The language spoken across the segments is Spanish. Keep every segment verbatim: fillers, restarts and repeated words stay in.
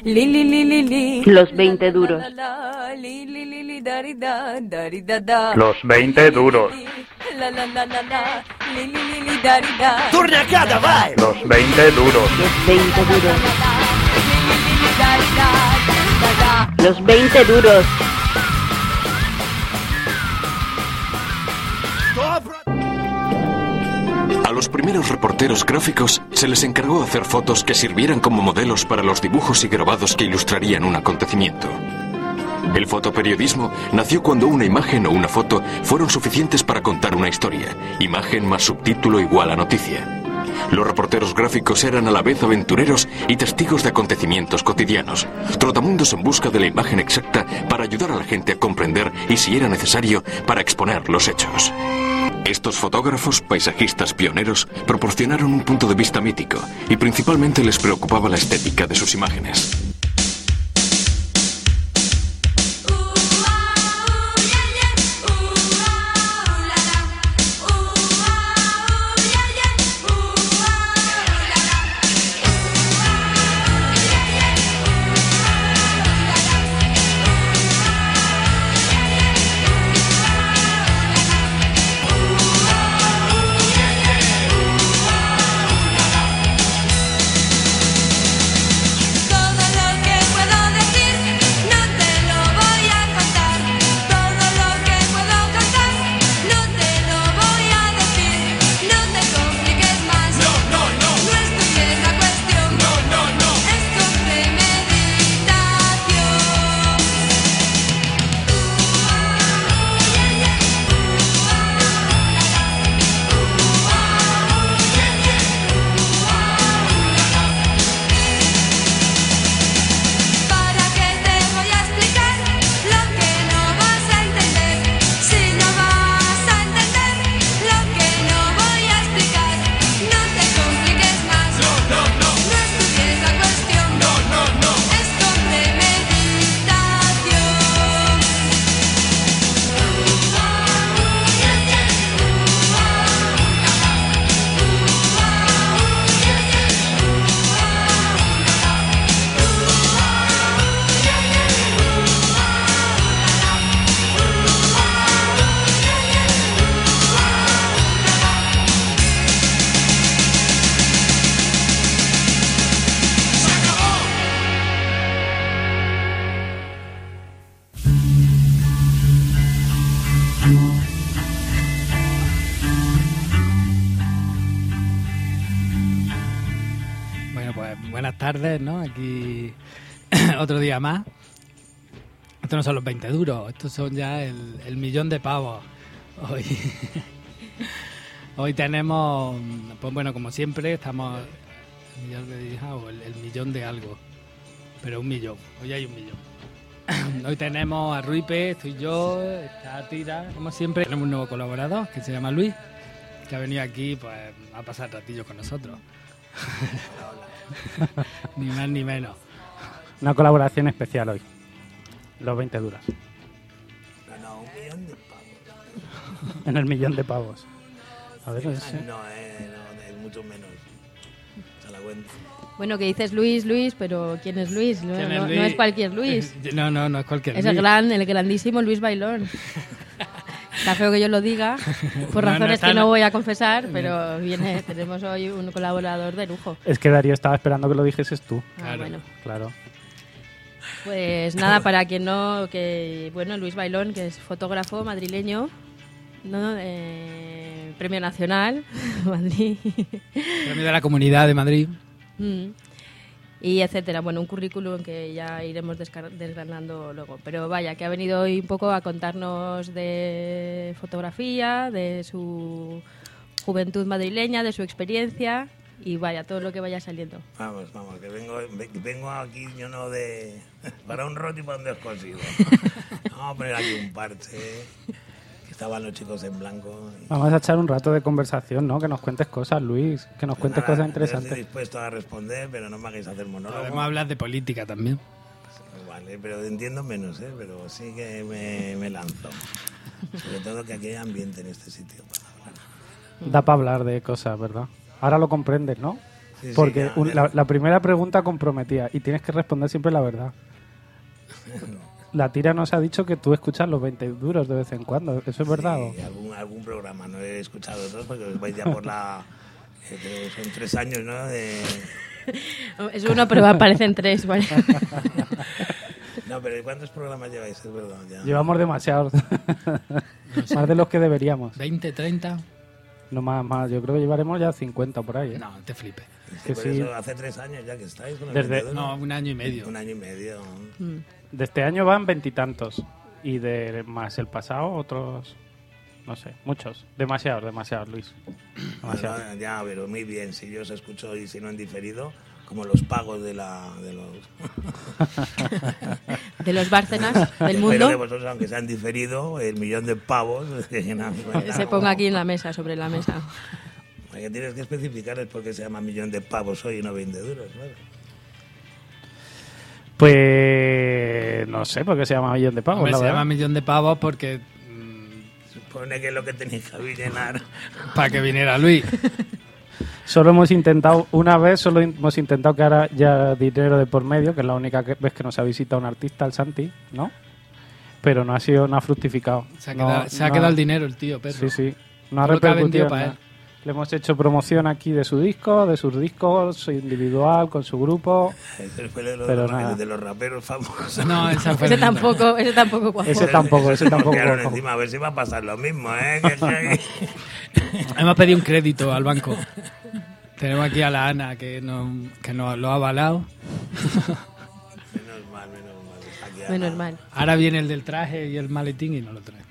Los veinte duros. Los veinte duros. Torna cada vai. Los veinte duros. Los veinte duros. Los veinte duros. A los primeros reporteros gráficos se les encargó hacer fotos que sirvieran como modelos para los dibujos y grabados que ilustrarían un acontecimiento. El fotoperiodismo nació cuando una imagen o una foto fueron suficientes para contar una historia. Imagen más subtítulo igual a noticia. Los reporteros gráficos eran a la vez aventureros y testigos de acontecimientos cotidianos, trotamundos en busca de la imagen exacta para ayudar a la gente a comprender y, si era necesario, para exponer los hechos. Estos fotógrafos, paisajistas pioneros, proporcionaron un punto de vista mítico y principalmente les preocupaba la estética de sus imágenes. Buenas tardes, ¿no? Aquí otro día más. Estos no son los veinte duros, estos son ya el, el millón de pavos. Hoy, hoy tenemos, pues bueno, como siempre, estamos el millón de, o el, el millón de algo, pero un millón, hoy hay un millón. Hoy tenemos a Ruipe, estoy yo, está Tira, como siempre. Tenemos un nuevo colaborador que se llama Luis, que ha venido aquí pues a pasar ratillos con nosotros. Ni más ni menos. Una colaboración especial hoy. Los veinte duros. No, no, un millón de pavos. En el millón de pavos. A ver, ese. No, eh, no, es mucho menos. Se la cuento. Bueno, que dices Luis, Luis, pero ¿quién es Luis? No, ¿Quién es no, Luis? no es cualquier Luis. No, no, no es cualquier Es Luis. el gran, el grandísimo Luis Bailón. Está feo que yo lo diga, por No, no razones está que no na- voy a confesar, pero viene, tenemos hoy un colaborador de lujo. Es que Darío estaba esperando que lo dijeses tú. Ah, Claro. bueno. Claro. Pues nada, para quien no, que bueno, Luis Bailón, que es fotógrafo madrileño, ¿no? Eh, Premio Nacional, Madrid. Premio de la Comunidad de Madrid. Mm. Y etcétera. Bueno, un currículum que ya iremos descar- desgranando luego. Pero vaya, que ha venido hoy un poco a contarnos de fotografía, de su juventud madrileña, de su experiencia y vaya, todo lo que vaya saliendo. Vamos, vamos, que vengo, ve- vengo aquí yo no de... para un roto y para un descosido. Vamos a poner aquí un parche. Que estaban los chicos en blanco. y- Vamos a echar un rato de conversación, ¿no? Que nos cuentes cosas, Luis. Que nos cuentes Nada, cosas yo interesantes. estoy dispuesto a responder, pero no me hagáis hacer monólogo. Podemos hablar de política también. Vale, pero entiendo menos, ¿eh? Pero sí que me, me lanzo. Sobre todo que aquí hay ambiente en este sitio para hablar. Da para hablar de cosas, ¿verdad? Ahora lo comprendes, ¿no? Sí, sí, Porque ya, un- ya. la, la primera pregunta comprometía y tienes que responder siempre la verdad. La tira nos ha dicho que tú escuchas los veinte duros de vez en cuando. ¿Eso es verdad? o? Sí, algún, algún programa, no he escuchado todos porque os vais ya por la... eh, creo que son tres años, ¿no? De... Es uno, pero aparecen tres, ¿vale? No, pero ¿cuántos programas lleváis? Es verdad, ya. Llevamos demasiados. Más de los que deberíamos. veinte, treinta. No más, más. Yo creo que llevaremos ya cincuenta por ahí. ¿eh? No, te flipes. Sí, que por sí. eso hace tres años ya que estáis con el Desde- vendedor. No, un año y medio. Un año y medio. Mm. De este año van veintitantos. Y de más el pasado, otros. No sé, muchos. Demasiados, demasiados, Luis. Demasiados. Bueno, ya, pero muy bien. Si yo os escucho y si no en diferido, como los pagos de la de los De los Bárcenas del Espero que mundo, vosotros, aunque sean diferido, el millón de pavos que no, se ponga aquí en la mesa, sobre la mesa. que tienes que especificar es porque se llama millón de pavos hoy y no veinte duros, claro. Pues. No sé por qué se llama millón de pavos. Hombre, la se verdad. llama millón de pavos porque mm, Supone que es lo que tenéis que llenar. para que viniera Luis. Solo hemos intentado, una vez, solo hemos intentado que ahora ya dinero de por medio, que es la única que- vez que nos ha visitado un artista, el Santi, ¿no? Pero no ha sido, no ha fructificado. Se ha No- quedado, se ha no quedado ha- el dinero, el tío, perro. Sí, sí. No ha Todo lo que ha repercutido vendido en para nada. él. Le hemos hecho promoción aquí de su disco, de sus discos, su individual, con su grupo. Ese fue de los, Pero de nada. los- de los raperos famosos. No, esa fue Ese la- tampoco, ese tampoco cuajó. Ese tampoco, ese Se tampoco. copiaron ojo. encima, a ver si va a pasar lo mismo, ¿eh? Que- que- Hemos pedido un crédito al banco. Tenemos aquí a la Ana que nos, que nos lo ha avalado. Menos mal, menos mal. Está aquí Menos Ana. mal. Ahora viene el del traje y el maletín y no lo trae.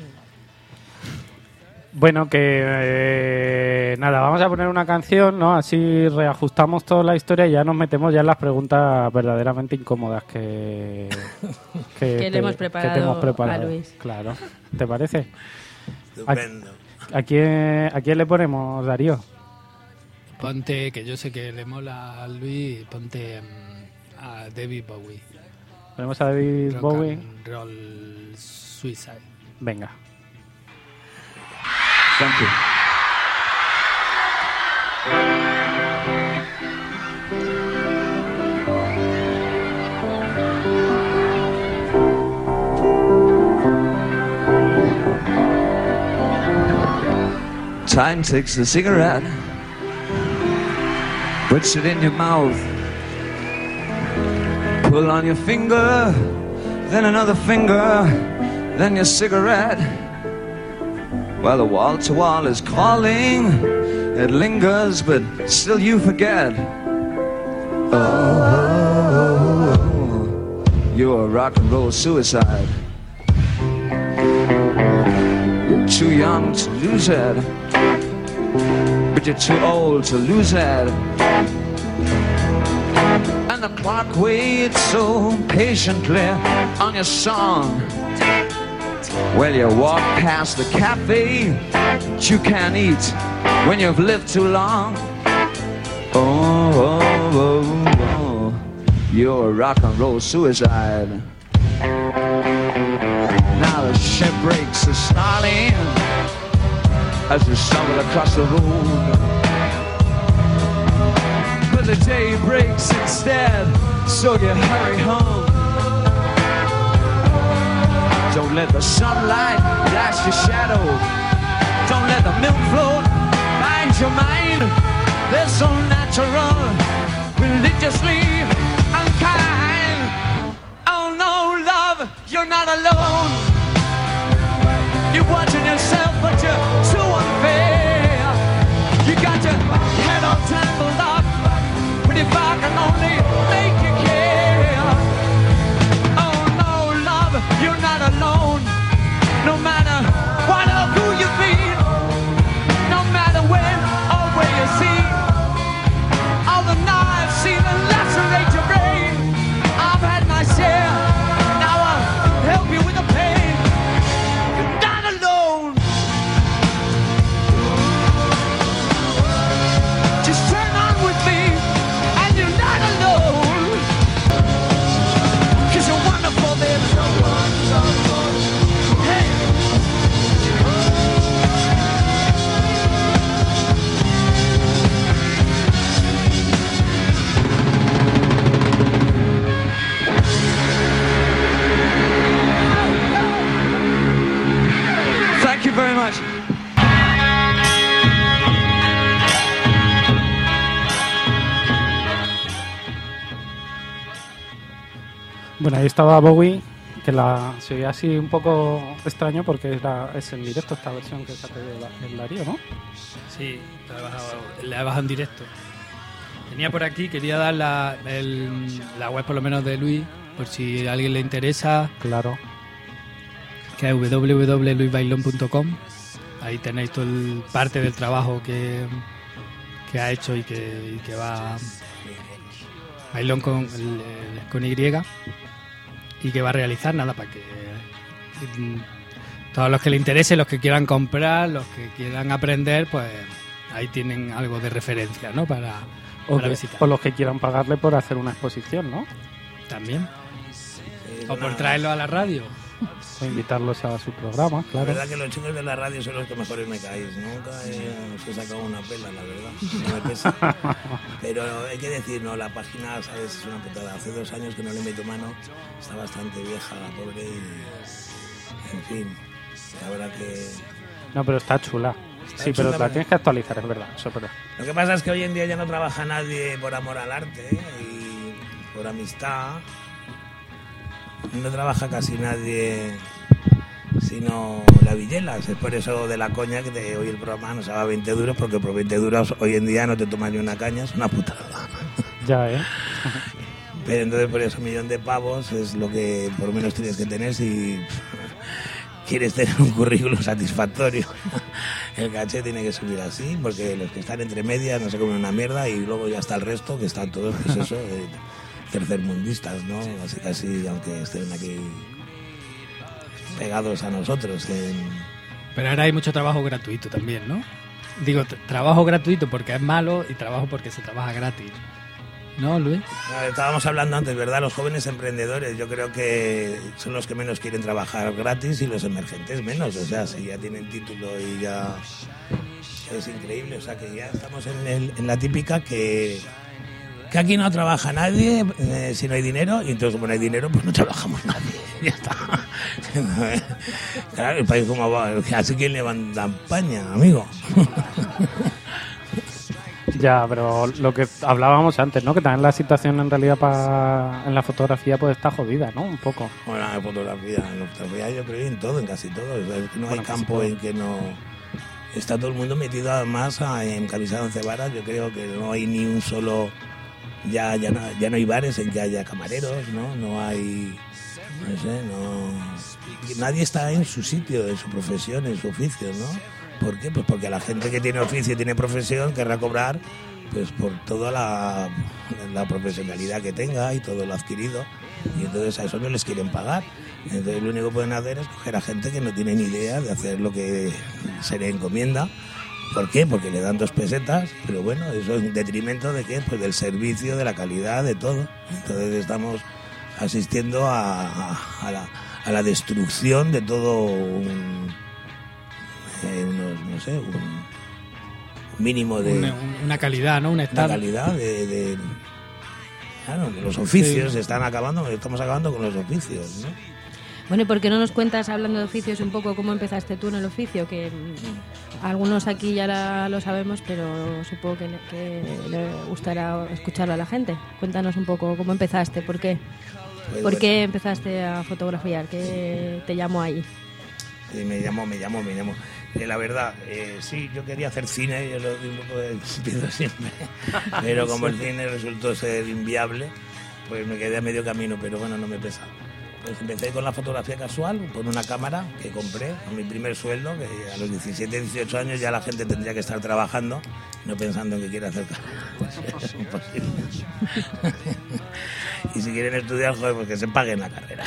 Bueno, que eh, nada, vamos a poner una canción, ¿no? Así reajustamos toda la historia y ya nos metemos ya en las preguntas verdaderamente incómodas que, Que le hemos que preparado te hemos preparado. a Luis. Claro, ¿te parece? Estupendo. ¿A quién, ¿A quién le ponemos, Darío? Ponte, que yo sé que le mola a Luis, ponte mm, a David Bowie. ¿Ponemos a David Rock Bowie? and Roll Suicide. Venga. Thank you. Time takes a cigarette, puts it in your mouth, pull on your finger, then another finger, then your cigarette. While the wall to wall is calling, it lingers, but still you forget. Oh, you're a rock and roll suicide. You're too young to lose it, but you're too old to lose it. And the clock waits so patiently on your song. Well, you walk past the cafe that you can't eat when you've lived too long. Oh, oh, oh, oh. You're a rock and roll suicide. Now the ship breaks are starting as you stumble across the road. But the day breaks instead, so you hurry home. Don't let the sunlight blast your shadow. Don't let the milk float bind your mind. They're so natural, religiously unkind. Oh no, love, you're not alone. You're watching yourself, but you're too unfair. You got your head all tangled up, but if I can only make you care. Oh no, love, you're not alone. No matter what or who you've been, no matter when or where you see, all the knives see the laceration. Bueno, ahí estaba Bowie, que la se veía así un poco extraño porque era, es en directo esta versión que se ha pedido el Darío, ¿no? Sí, la he bajado, la he bajado en directo. Tenía por aquí, quería dar la, el, la web por lo menos de Luis, por si a alguien le interesa. Claro. Que es doble u doble u doble u punto luis bailón punto com. Ahí tenéis todo el, parte del trabajo que, que ha hecho y que, y que va... Bailón con, el, con Y. Y que va a realizar, nada, para que... Todos los que le interese, los que quieran comprar, los que quieran aprender, pues ahí tienen algo de referencia, ¿no? Para, o, para que, visitar. O los que quieran pagarle por hacer una exposición, ¿no? También. O por traerlo a la radio. O invitarlos a su programa, claro. La verdad que los chicos de la radio son los que mejores me caéis. Nunca eh, os he sacado una pela, la verdad. No me pesa. Pero hay que decir, no, la página, ¿sabes? Es una putada. Hace dos años que no le meto mano. Está bastante vieja la pobre y... En fin, la verdad que... No, pero está chula. Está sí, chula, pero la tienes que actualizar, es verdad. Eso, pero... Lo que pasa es que hoy en día ya no trabaja nadie por amor al arte, ¿eh? Y por amistad. No trabaja casi nadie sino la Villelas. Es por eso de la coña que de hoy el programa nos daba veinte duros, porque por veinte duros hoy en día no te tomas ni una caña, es una putada. Ya, ¿eh? Pero entonces por eso un millón de pavos es lo que por lo menos tienes que tener si quieres tener un currículum satisfactorio. El caché tiene que subir así, porque los que están entre medias no se comen una mierda y luego ya está el resto, que están todos, pues eso... Eh, tercermundistas, ¿no? Así casi, aunque estén aquí pegados a nosotros. En... Pero ahora hay mucho trabajo gratuito también, ¿no? Digo, t- trabajo gratuito porque es malo y trabajo porque se trabaja gratis. ¿No, Luis? No, estábamos hablando antes, ¿verdad? Los jóvenes emprendedores, yo creo que son los que menos quieren trabajar gratis y los emergentes menos. O sea, si ya tienen título y ya... Es increíble, o sea, que ya estamos en, el, en la típica que... que aquí no trabaja nadie eh, si no hay dinero, y entonces como no hay dinero, pues no trabajamos nadie. Ya está. Claro, el país como va, así que levanta España, amigo. Ya, pero lo que hablábamos antes, ¿no? Que también la situación en realidad pa, en la fotografía pues está jodida, ¿no? Un poco. Bueno, en fotografía, en la fotografía yo creo en todo, en casi todo. O sea, es que no bueno, hay campo en que no... Está todo el mundo metido además en camisa de once varas. Yo creo que no hay ni un solo... Ya, ya, no, ya no hay bares en que haya camareros, ¿no? No hay... No sé, no... Nadie está en su sitio, en su profesión, en su oficio, ¿no? ¿Por qué? Pues porque la gente que tiene oficio y tiene profesión querrá cobrar pues por toda la, la profesionalidad que tenga y todo lo adquirido. Y entonces a eso no les quieren pagar. Entonces lo único que pueden hacer es coger a gente que no tiene ni idea de hacer lo que se le encomienda. ¿Por qué? Porque le dan dos pesetas, pero bueno, eso en detrimento de qué, pues del servicio, de la calidad, de todo. Entonces estamos asistiendo a, a, a, la, a la destrucción de todo un, eh, unos, no sé, un mínimo de... Una, una calidad, ¿no? Un Una estado. calidad de... de claro, de los oficios, sí. Están acabando, estamos acabando con los oficios, ¿no? Bueno, ¿y por qué no nos cuentas, hablando de oficios, un poco cómo empezaste tú en el oficio? Que mm, algunos aquí ya la, lo sabemos, pero supongo que, que le gustará escucharlo a la gente. Cuéntanos un poco cómo empezaste, por qué. Pues ¿Por bueno. qué empezaste a fotografiar? ¿Qué te llamó ahí? Sí, me llamó, me llamó, me llamó. Eh, la verdad, eh, sí, yo quería hacer cine, yo lo digo, empiezo siempre, pero como el cine resultó ser inviable, pues me quedé a medio camino, pero bueno, no me pesa. Pues empecé con la fotografía casual, con una cámara que compré a mi primer sueldo, que a los diecisiete, dieciocho años ya la gente tendría que estar trabajando, no pensando en que quiere hacer carrera. Es imposible. Y si quieren estudiar, joder, pues que se paguen la carrera.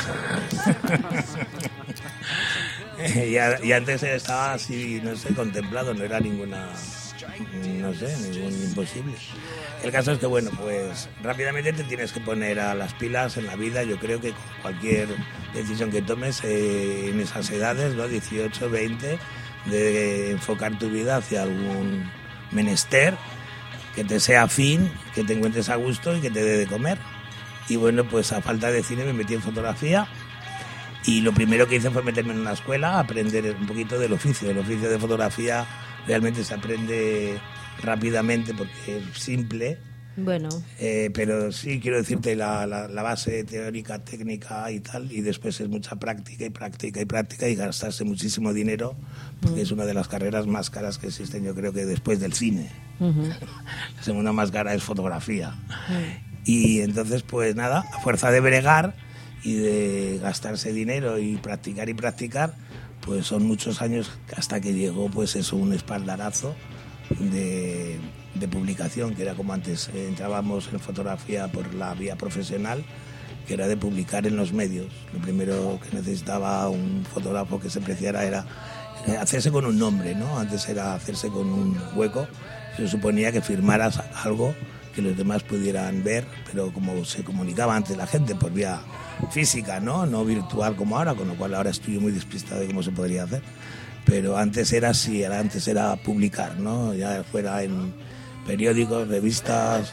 y, a, y antes estaba así, no sé, contemplado, no era ninguna, no sé, ningún imposible. El caso es que, bueno, pues rápidamente te tienes que poner a las pilas en la vida. Yo creo que con cualquier decisión que tomes eh, en esas edades, ¿no? dieciocho, veinte, de enfocar tu vida hacia algún menester que te sea afín, que te encuentres a gusto y que te dé de comer. Y bueno, pues a falta de cine me metí en fotografía y lo primero que hice fue meterme en una escuela, aprender un poquito del oficio. El oficio de fotografía realmente se aprende rápidamente porque es simple, Bueno. Eh, pero sí quiero decirte la, la, la base teórica, técnica y tal, y después es mucha práctica y práctica y práctica y gastarse muchísimo dinero, porque mm. es una de las carreras más caras que existen, yo creo que después del cine. Uh-huh. La segunda más cara es fotografía. Uh-huh. Y entonces, pues nada, a fuerza de bregar y de gastarse dinero y practicar y practicar, pues son muchos años hasta que llegó pues eso, un espaldarazo de, de publicación, que era como antes eh, entrábamos en fotografía por la vía profesional, que era de publicar en los medios. Lo primero que necesitaba un fotógrafo que se preciara era eh, hacerse con un nombre, ¿no? Antes era hacerse con un hueco, se suponía que firmaras algo que los demás pudieran ver, pero como se comunicaba antes la gente por vía física, ¿no? No virtual como ahora, con lo cual ahora estoy muy despistado de cómo se podría hacer. Pero antes era así, era, antes era publicar, ¿no? Ya fuera en periódicos, revistas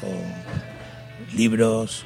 o libros.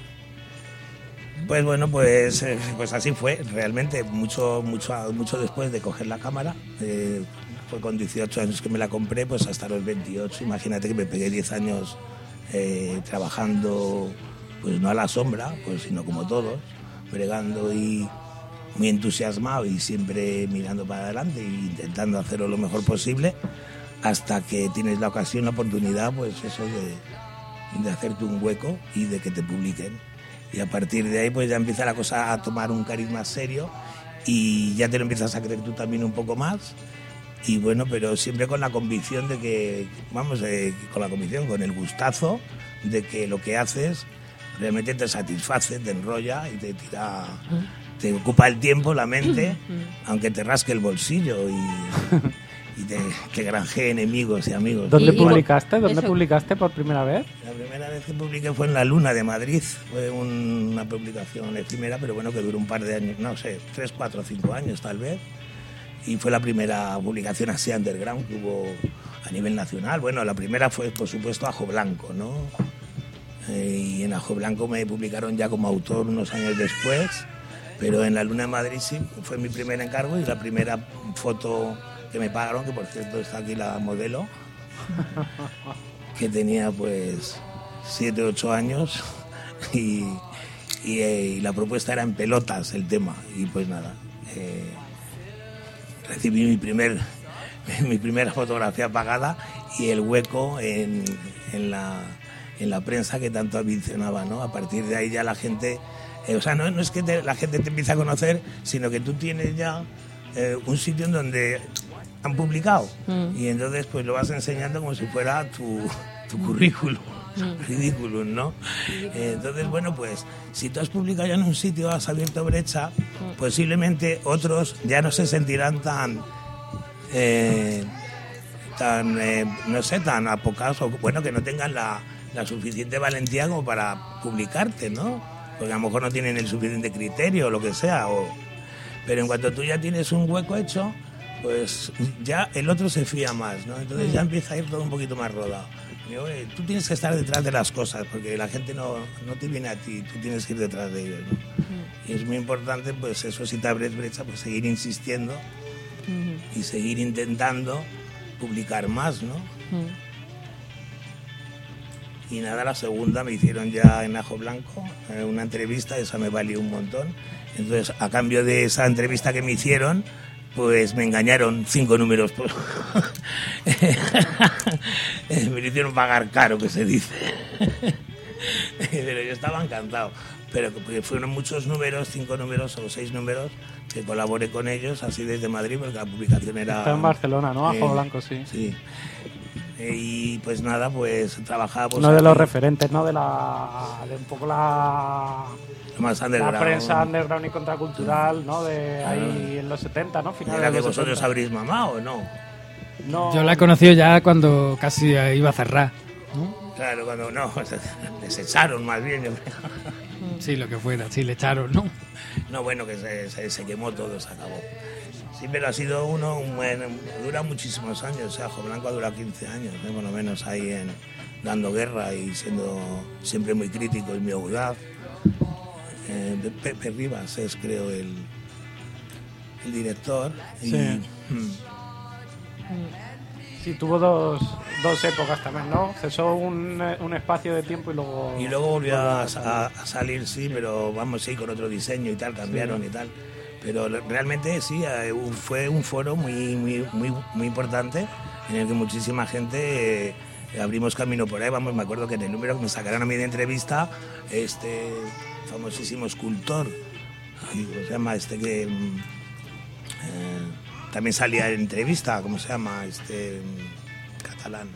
Pues bueno, pues, eh, pues así fue, realmente, mucho, mucho, mucho después de coger la cámara. Eh, fue con dieciocho años que me la compré, pues hasta los veintiocho. Imagínate que me pegué diez años eh, trabajando, pues no a la sombra, pues sino como todos, bregando y muy entusiasmado y siempre mirando para adelante e intentando hacerlo lo mejor posible, hasta que tienes la ocasión, la oportunidad, pues eso de, de hacerte un hueco y de que te publiquen. Y a partir de ahí pues ya empieza la cosa a tomar un cariz más serio y ya te lo empiezas a creer tú también un poco más. Y bueno, pero siempre con la convicción de que, vamos, eh, con la convicción, con el gustazo de que lo que haces realmente te satisface, te enrolla y te tira, te ocupa el tiempo, la mente, aunque te rasque el bolsillo y, y te, te granjee enemigos y amigos. ¿Dónde y, publicaste? ¿Dónde eso. publicaste por primera vez? La primera vez que publiqué fue en La Luna de Madrid. Fue un, una publicación efímera, pero bueno, que duró un par de años, no sé, tres, cuatro, cinco años tal vez. Y fue la primera publicación así underground que hubo a nivel nacional. Bueno, la primera fue, por supuesto, Ajo Blanco, ¿no? Eh, y en Ajo Blanco me publicaron ya como autor unos años después, pero en La Luna de Madrid sí fue mi primer encargo y la primera foto que me pagaron, que por cierto está aquí la modelo, que tenía pues siete, ocho años y, y, eh, y la propuesta era en pelotas el tema y pues nada, eh, recibí mi primer mi primera fotografía pagada y el hueco en, en la en la prensa que tanto ambicionaba, ¿no? A partir de ahí ya la gente, eh, o sea, no, no es que te, la gente te empiece a conocer, sino que tú tienes ya eh, un sitio en donde han publicado mm. y entonces pues lo vas enseñando como si fuera tu, tu currículum, mm. ridículum, ¿no? Eh, entonces, bueno, pues si tú has publicado ya en un sitio, has abierto brecha, mm. posiblemente otros ya no se sentirán tan... Eh, tan, eh, no sé, tan apocados, o bueno, que no tengan la, la suficiente valentía como para publicarte, ¿no? Porque a lo mejor no tienen el suficiente criterio o lo que sea, o... pero en cuanto tú ya tienes un hueco hecho, pues ya el otro se fía más, ¿no? Entonces ya empieza a ir todo un poquito más rodado. Y, oye, tú tienes que estar detrás de las cosas, porque la gente no, no te viene a ti, tú tienes que ir detrás de ellos, ¿no? Y es muy importante, pues eso, si te abres brecha, pues seguir insistiendo y seguir intentando publicar más, ¿no? Mm. Y nada, la segunda me hicieron ya en Ajo Blanco, eh, una entrevista, esa me valió un montón. Entonces, a cambio de esa entrevista que me hicieron, pues me engañaron cinco números. Por... me lo hicieron pagar caro, que se dice. Pero yo estaba encantado. Pero porque fueron muchos números, cinco números o seis números, que colaboré con ellos, así desde Madrid, porque la publicación era... Está en Barcelona, ¿no? Ajo eh, Blanco, sí. Sí. Eh, y pues nada, pues trabajaba... Pues, uno de aquí, los referentes, ¿no? De la... de un poco la... más la prensa underground y contracultural, ¿no? De ahí en los setenta, ¿no? Finales ¿Era de que los vosotros setenta. habréis mamado o no? No. Yo la he conocido ya cuando casi iba a cerrar, ¿no? Claro, cuando no, les echaron más bien, yo creo. Sí, lo que fuera, sí, le echaron, ¿no? No, bueno, que se, se, se quemó todo, se acabó. Sí, pero ha sido uno, un buen, dura muchísimos años, o sea, Ajo Blanco ha durado quince años, ¿eh? Por lo menos ahí en, dando guerra y siendo siempre muy crítico y muy audaz. Eh, Pepe Rivas es, creo, el, el director. Y, sí. Mm. Sí, tuvo dos, dos épocas también, ¿no? Cesó un, un espacio de tiempo y luego... Y luego volvió a, a, a salir, sí, pero vamos, sí, con otro diseño y tal, cambiaron sí. y tal. Pero realmente sí, fue un foro muy, muy, muy, muy importante en el que muchísima gente eh, abrimos camino por ahí. Vamos, me acuerdo que en el número que me sacaron a mí de entrevista, este famosísimo escultor, ¿cómo se llama? Este que eh, también salía en entrevista, ¿cómo se llama? Este catalán.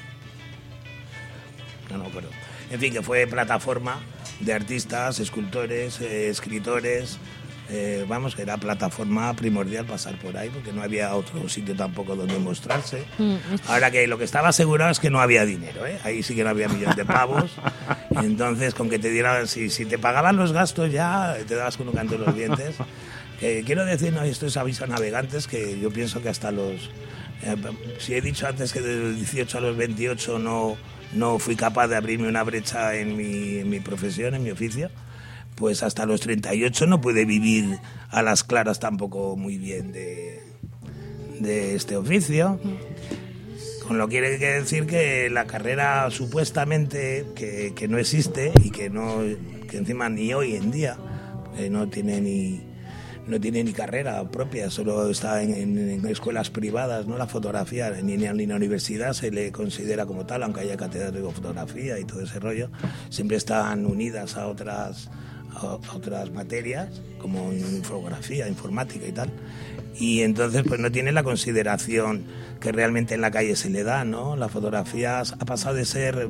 No, no, pero en fin, que fue plataforma de artistas, escultores, eh, escritores. Eh, vamos, que era plataforma primordial pasar por ahí, porque no había otro sitio tampoco donde mostrarse. Ahora que lo que estaba asegurado es que no había dinero, ¿eh? Ahí sí que no había millones de pavos. Entonces, con que te dieran, si, si te pagaban los gastos ya, te dabas con un canto en los dientes. Que quiero decir, no, esto es aviso a navegantes, que yo pienso que hasta los... Eh, si he dicho antes que de los dieciocho a los veintiocho no, no fui capaz de abrirme una brecha en mi, en mi profesión, en mi oficio, pues hasta los treinta y ocho no pude vivir a las claras tampoco muy bien de, de este oficio. Con lo que quiere decir que la carrera supuestamente que, que no existe y que no que encima ni hoy en día eh, no tiene ni no tiene ni carrera propia, solo está en, en, en escuelas privadas, no la fotografía, ni en la universidad se le considera como tal, aunque haya catedrático de fotografía y todo ese rollo, siempre están unidas a otras a otras materias como infografía, informática y tal, y entonces pues no tiene la consideración que realmente en la calle se le da, ¿no? La fotografía ha pasado de ser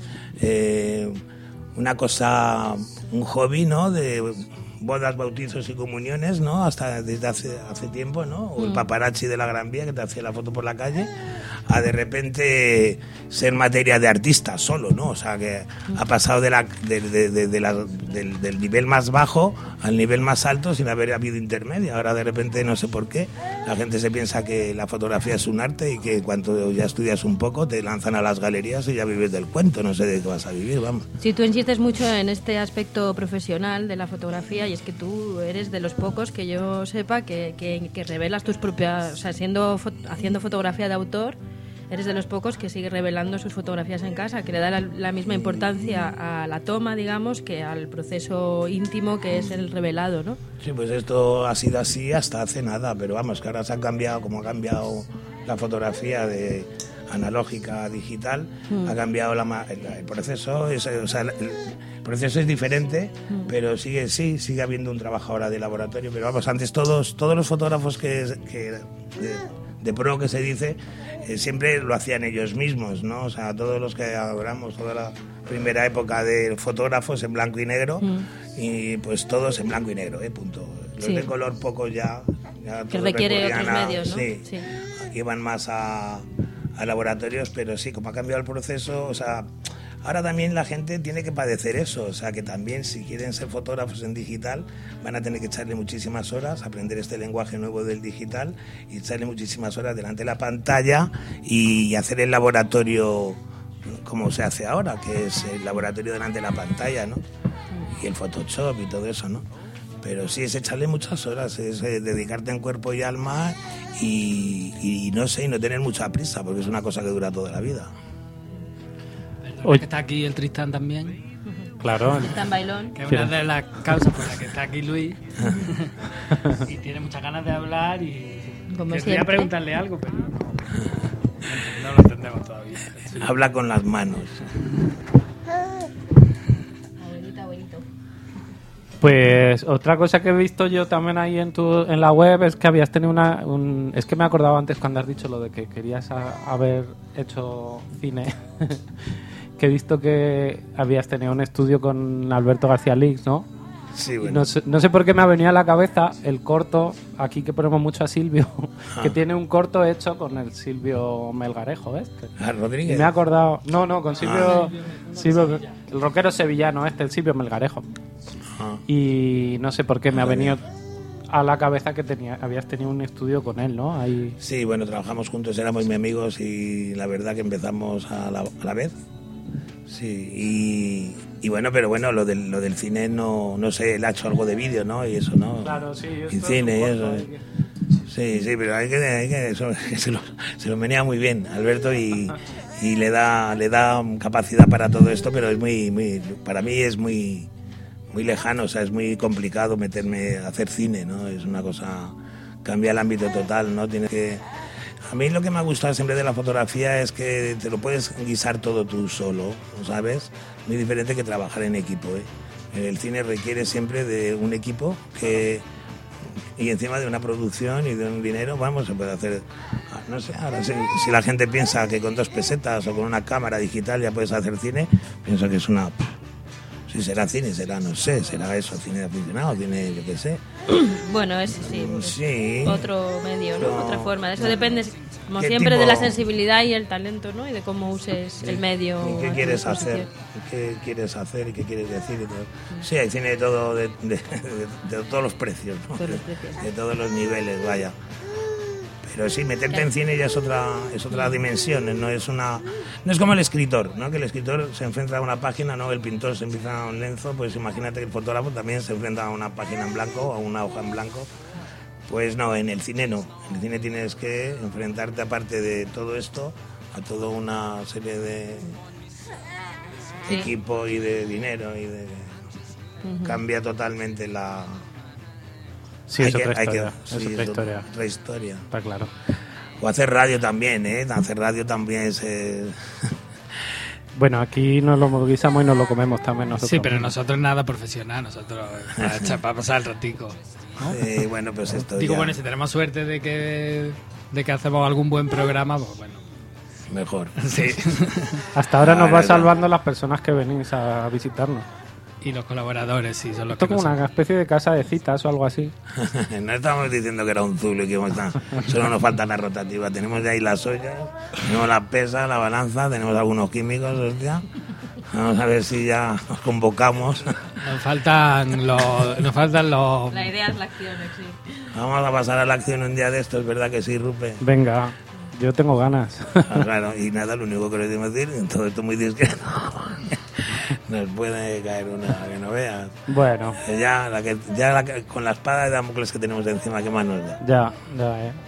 eh, una cosa, un hobby, ¿no? De bodas, bautizos y comuniones, ¿no? Hasta desde hace, hace tiempo, ¿no? O el paparazzi de la Gran Vía que te hacía la foto por la calle, a de repente ser materia de artista solo, ¿no? O sea, que ha pasado de la, de, de, de, de la, del, del nivel más bajo al nivel más alto sin haber habido intermedio. Ahora de repente, no sé por qué, la gente se piensa que la fotografía es un arte y que cuando ya estudias un poco te lanzan a las galerías y ya vives del cuento, no sé de qué vas a vivir, vamos. Sí, tú insistes mucho en este aspecto profesional de la fotografía y es que tú eres de los pocos que yo sepa que, que, que revelas tus propias, o sea, siendo haciendo fotografía de autor, eres de los pocos que sigue revelando sus fotografías en casa, que le da la, la misma importancia a la toma, digamos, que al proceso íntimo que es el revelado, ¿no? Sí, pues esto ha sido así hasta hace nada, pero vamos, que ahora se ha cambiado, como ha cambiado la fotografía de analógica a digital, mm. ha cambiado la, el, el proceso, es, o sea, el, el proceso es diferente, mm. pero sigue, sí, sigue habiendo un trabajo ahora de laboratorio, pero vamos, antes todos, todos los fotógrafos que, que de, de pro que se dice, eh, siempre lo hacían ellos mismos, ¿no? O sea, todos los que hablamos, toda la primera época de fotógrafos en blanco y negro, mm. y pues todos en blanco y negro, ¿eh? Punto. Los sí. de color poco ya, ya que requiere otros a, medios, ¿no? Sí, sí. iban más a, a laboratorios, pero sí, como ha cambiado el proceso, o sea, ahora también la gente tiene que padecer eso, o sea, que también si quieren ser fotógrafos en digital van a tener que echarle muchísimas horas, aprender este lenguaje nuevo del digital y echarle muchísimas horas delante de la pantalla y hacer el laboratorio como se hace ahora, que es el laboratorio delante de la pantalla, ¿no? Y el Photoshop y todo eso, ¿no? Pero sí es echarle muchas horas, es eh, dedicarte en cuerpo y alma y, y no sé, y no tener mucha prisa, porque es una cosa que dura toda la vida. Hoy que está aquí el Tristán también. Claro. Tristán Bailón. Que es una de las causas por las que está aquí Luis. Y tiene muchas ganas de hablar y como quería siempre preguntarle algo, pero no, no lo entendemos todavía. Sí. Habla con las manos. Abuelito, abuelito. Pues otra cosa que he visto yo también ahí en tu en la web es que habías tenido una... Un, es que me he acordado antes cuando has dicho lo de que querías a, haber hecho cine, que he visto que habías tenido un estudio con Alberto García Lix, ¿no? Sí, bueno. No sé, no sé por qué me ha venido a la cabeza el corto, aquí que ponemos mucho a Silvio, ah. que tiene un corto hecho con el Silvio Melgarejo, este. Ah, Rodríguez. Y me he acordado... No, no, con Silvio... Ah. Silvio el rockero sevillano este, el Silvio Melgarejo. Ah. Y no sé por qué me ha venido a la cabeza que tenía, habías tenido un estudio con él, ¿no? Ahí... Sí, bueno, trabajamos juntos, éramos muy amigos y la verdad que empezamos a la, a la vez. Sí, y, y bueno, pero bueno, lo del, lo del cine no, no sé, él ha hecho algo de vídeo, ¿no? Y eso, ¿no? Claro, sí. Y cine y eso. Que... Sí, sí, pero hay que, hay que eso, se, lo, se lo menea muy bien Alberto y, y le da le da capacidad para todo esto, pero es muy, muy para mí es muy muy lejano, o sea, es muy complicado meterme a hacer cine, ¿no? Es una cosa, cambia el ámbito total, ¿no? Tienes que a mí lo que me ha gustado siempre de la fotografía es que te lo puedes guisar todo tú solo, ¿sabes? Muy diferente que trabajar en equipo, ¿eh? El cine requiere siempre de un equipo que y encima de una producción y de un dinero, vamos, se puede hacer, no sé, ahora si, si la gente piensa que con dos pesetas o con una cámara digital ya puedes hacer cine, pienso que es una... Si será cine, será, no sé, será eso, cine de aficionado, cine, yo qué sé. Bueno, es sí, sí, otro medio, ¿no? No, Otra forma. De eso depende, como ¿qué siempre, tipo? de la sensibilidad y el talento, ¿no? Y de cómo uses el medio. ¿Y a qué tu quieres disposición. hacer? ¿Qué quieres hacer y qué quieres decir? Y todo. Sí, hay cine de todo, de, de, de, de todos los precios, ¿no? Todos los precios. De, de todos los niveles, vaya. Pero sí, meterte en cine ya es otra es otra dimensión, no es una no es como el escritor, ¿no? Que el escritor se enfrenta a una página, ¿no? El pintor se empieza a un lienzo, pues imagínate que el fotógrafo también se enfrenta a una página en blanco, a una hoja en blanco. Pues no, en el cine no. En el cine tienes que enfrentarte, aparte de todo esto, a toda una serie de Sí. equipo y de dinero y de Ujú. cambia totalmente la Sí, hay es que- otra hay que- historia. sí, es otra es historia. otra historia. Está claro. O hacer radio también, ¿eh? Hacer radio también es... eh, Bueno, aquí nos lo guisamos y nos lo comemos también nosotros. Sí, pero nosotros nada profesional, nosotros para, echar- para pasar el ratico. eh, bueno, pues esto Digo, ya bueno, si tenemos suerte de que, de que hacemos algún buen programa, pues bueno, mejor. sí. Hasta ahora nos Ahora va ya. salvando las personas que venís a visitarnos. Y los colaboradores, sí, son los Esto que como nos- una especie de casa de citas o algo así. No estamos diciendo que era un zulo y que hemos estado- solo nos falta la rotativa. Tenemos ya ahí las ollas, tenemos la pesa, la balanza, tenemos algunos químicos, hostia. Vamos a ver si ya nos convocamos. Nos faltan los... Nos faltan los... La idea es la acción, sí. Vamos a pasar a la acción un día de estos, ¿verdad que sí, Rupe? Venga, yo tengo ganas. Ah, claro, y nada, lo único que les tengo que decir, todo esto muy discreto, nos puede caer una que no veas. Bueno, Eh, Ya, la que, ya la que- con la espada de Damocles que tenemos encima, ¿qué más nos da? ya, ya, eh.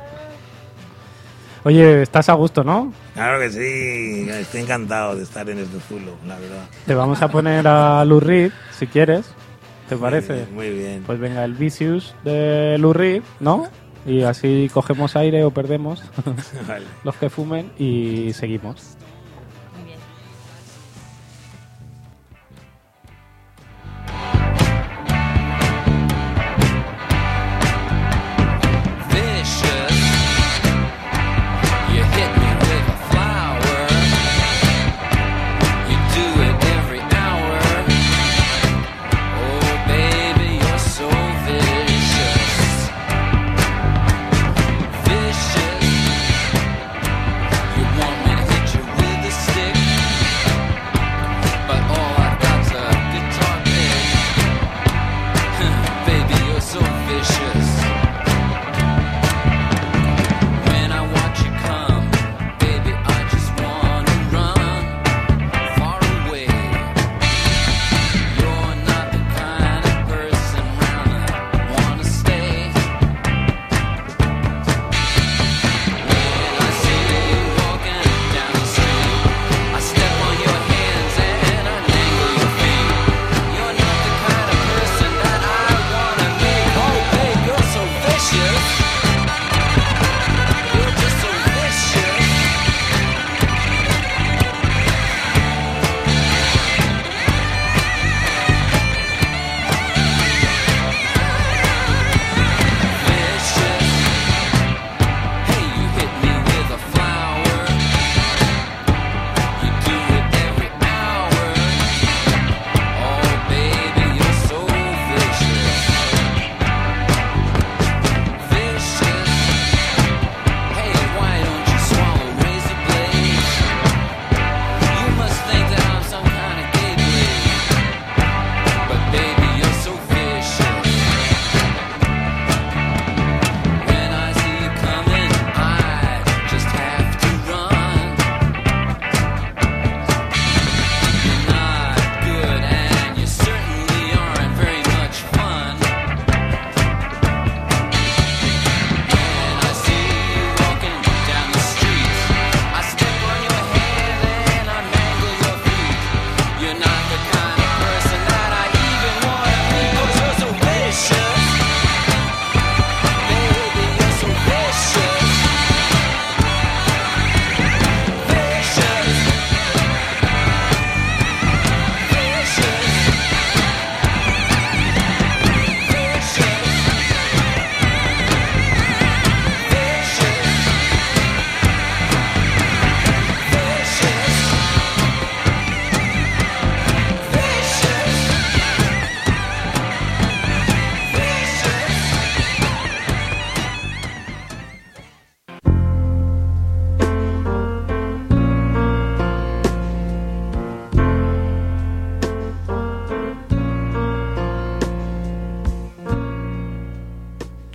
Oye, estás a gusto, ¿no? Claro que sí, estoy encantado de estar en este zulo, la verdad. Te vamos a poner a Lou Reed, si quieres. ¿Te Muy parece? bien, muy bien. Pues venga, el Vicious de Lou Reed, ¿no? Y así cogemos aire o perdemos Vale. los que fumen y seguimos. Muy bien. Vicious, you hit me with a flower. You do it every hour. Oh, baby, you're so vicious. Vicious, you want me to hit you with a stick, but all I've got's a guitar pick. Baby, you're so vicious. When I watch you come, baby, I just wanna run far away. You're not the kind of person round I wanna stay. When I see you walking down the street, I step on your hands and I dangle your feet. You're not the kind of person that I wanna meet. Oh, babe, you're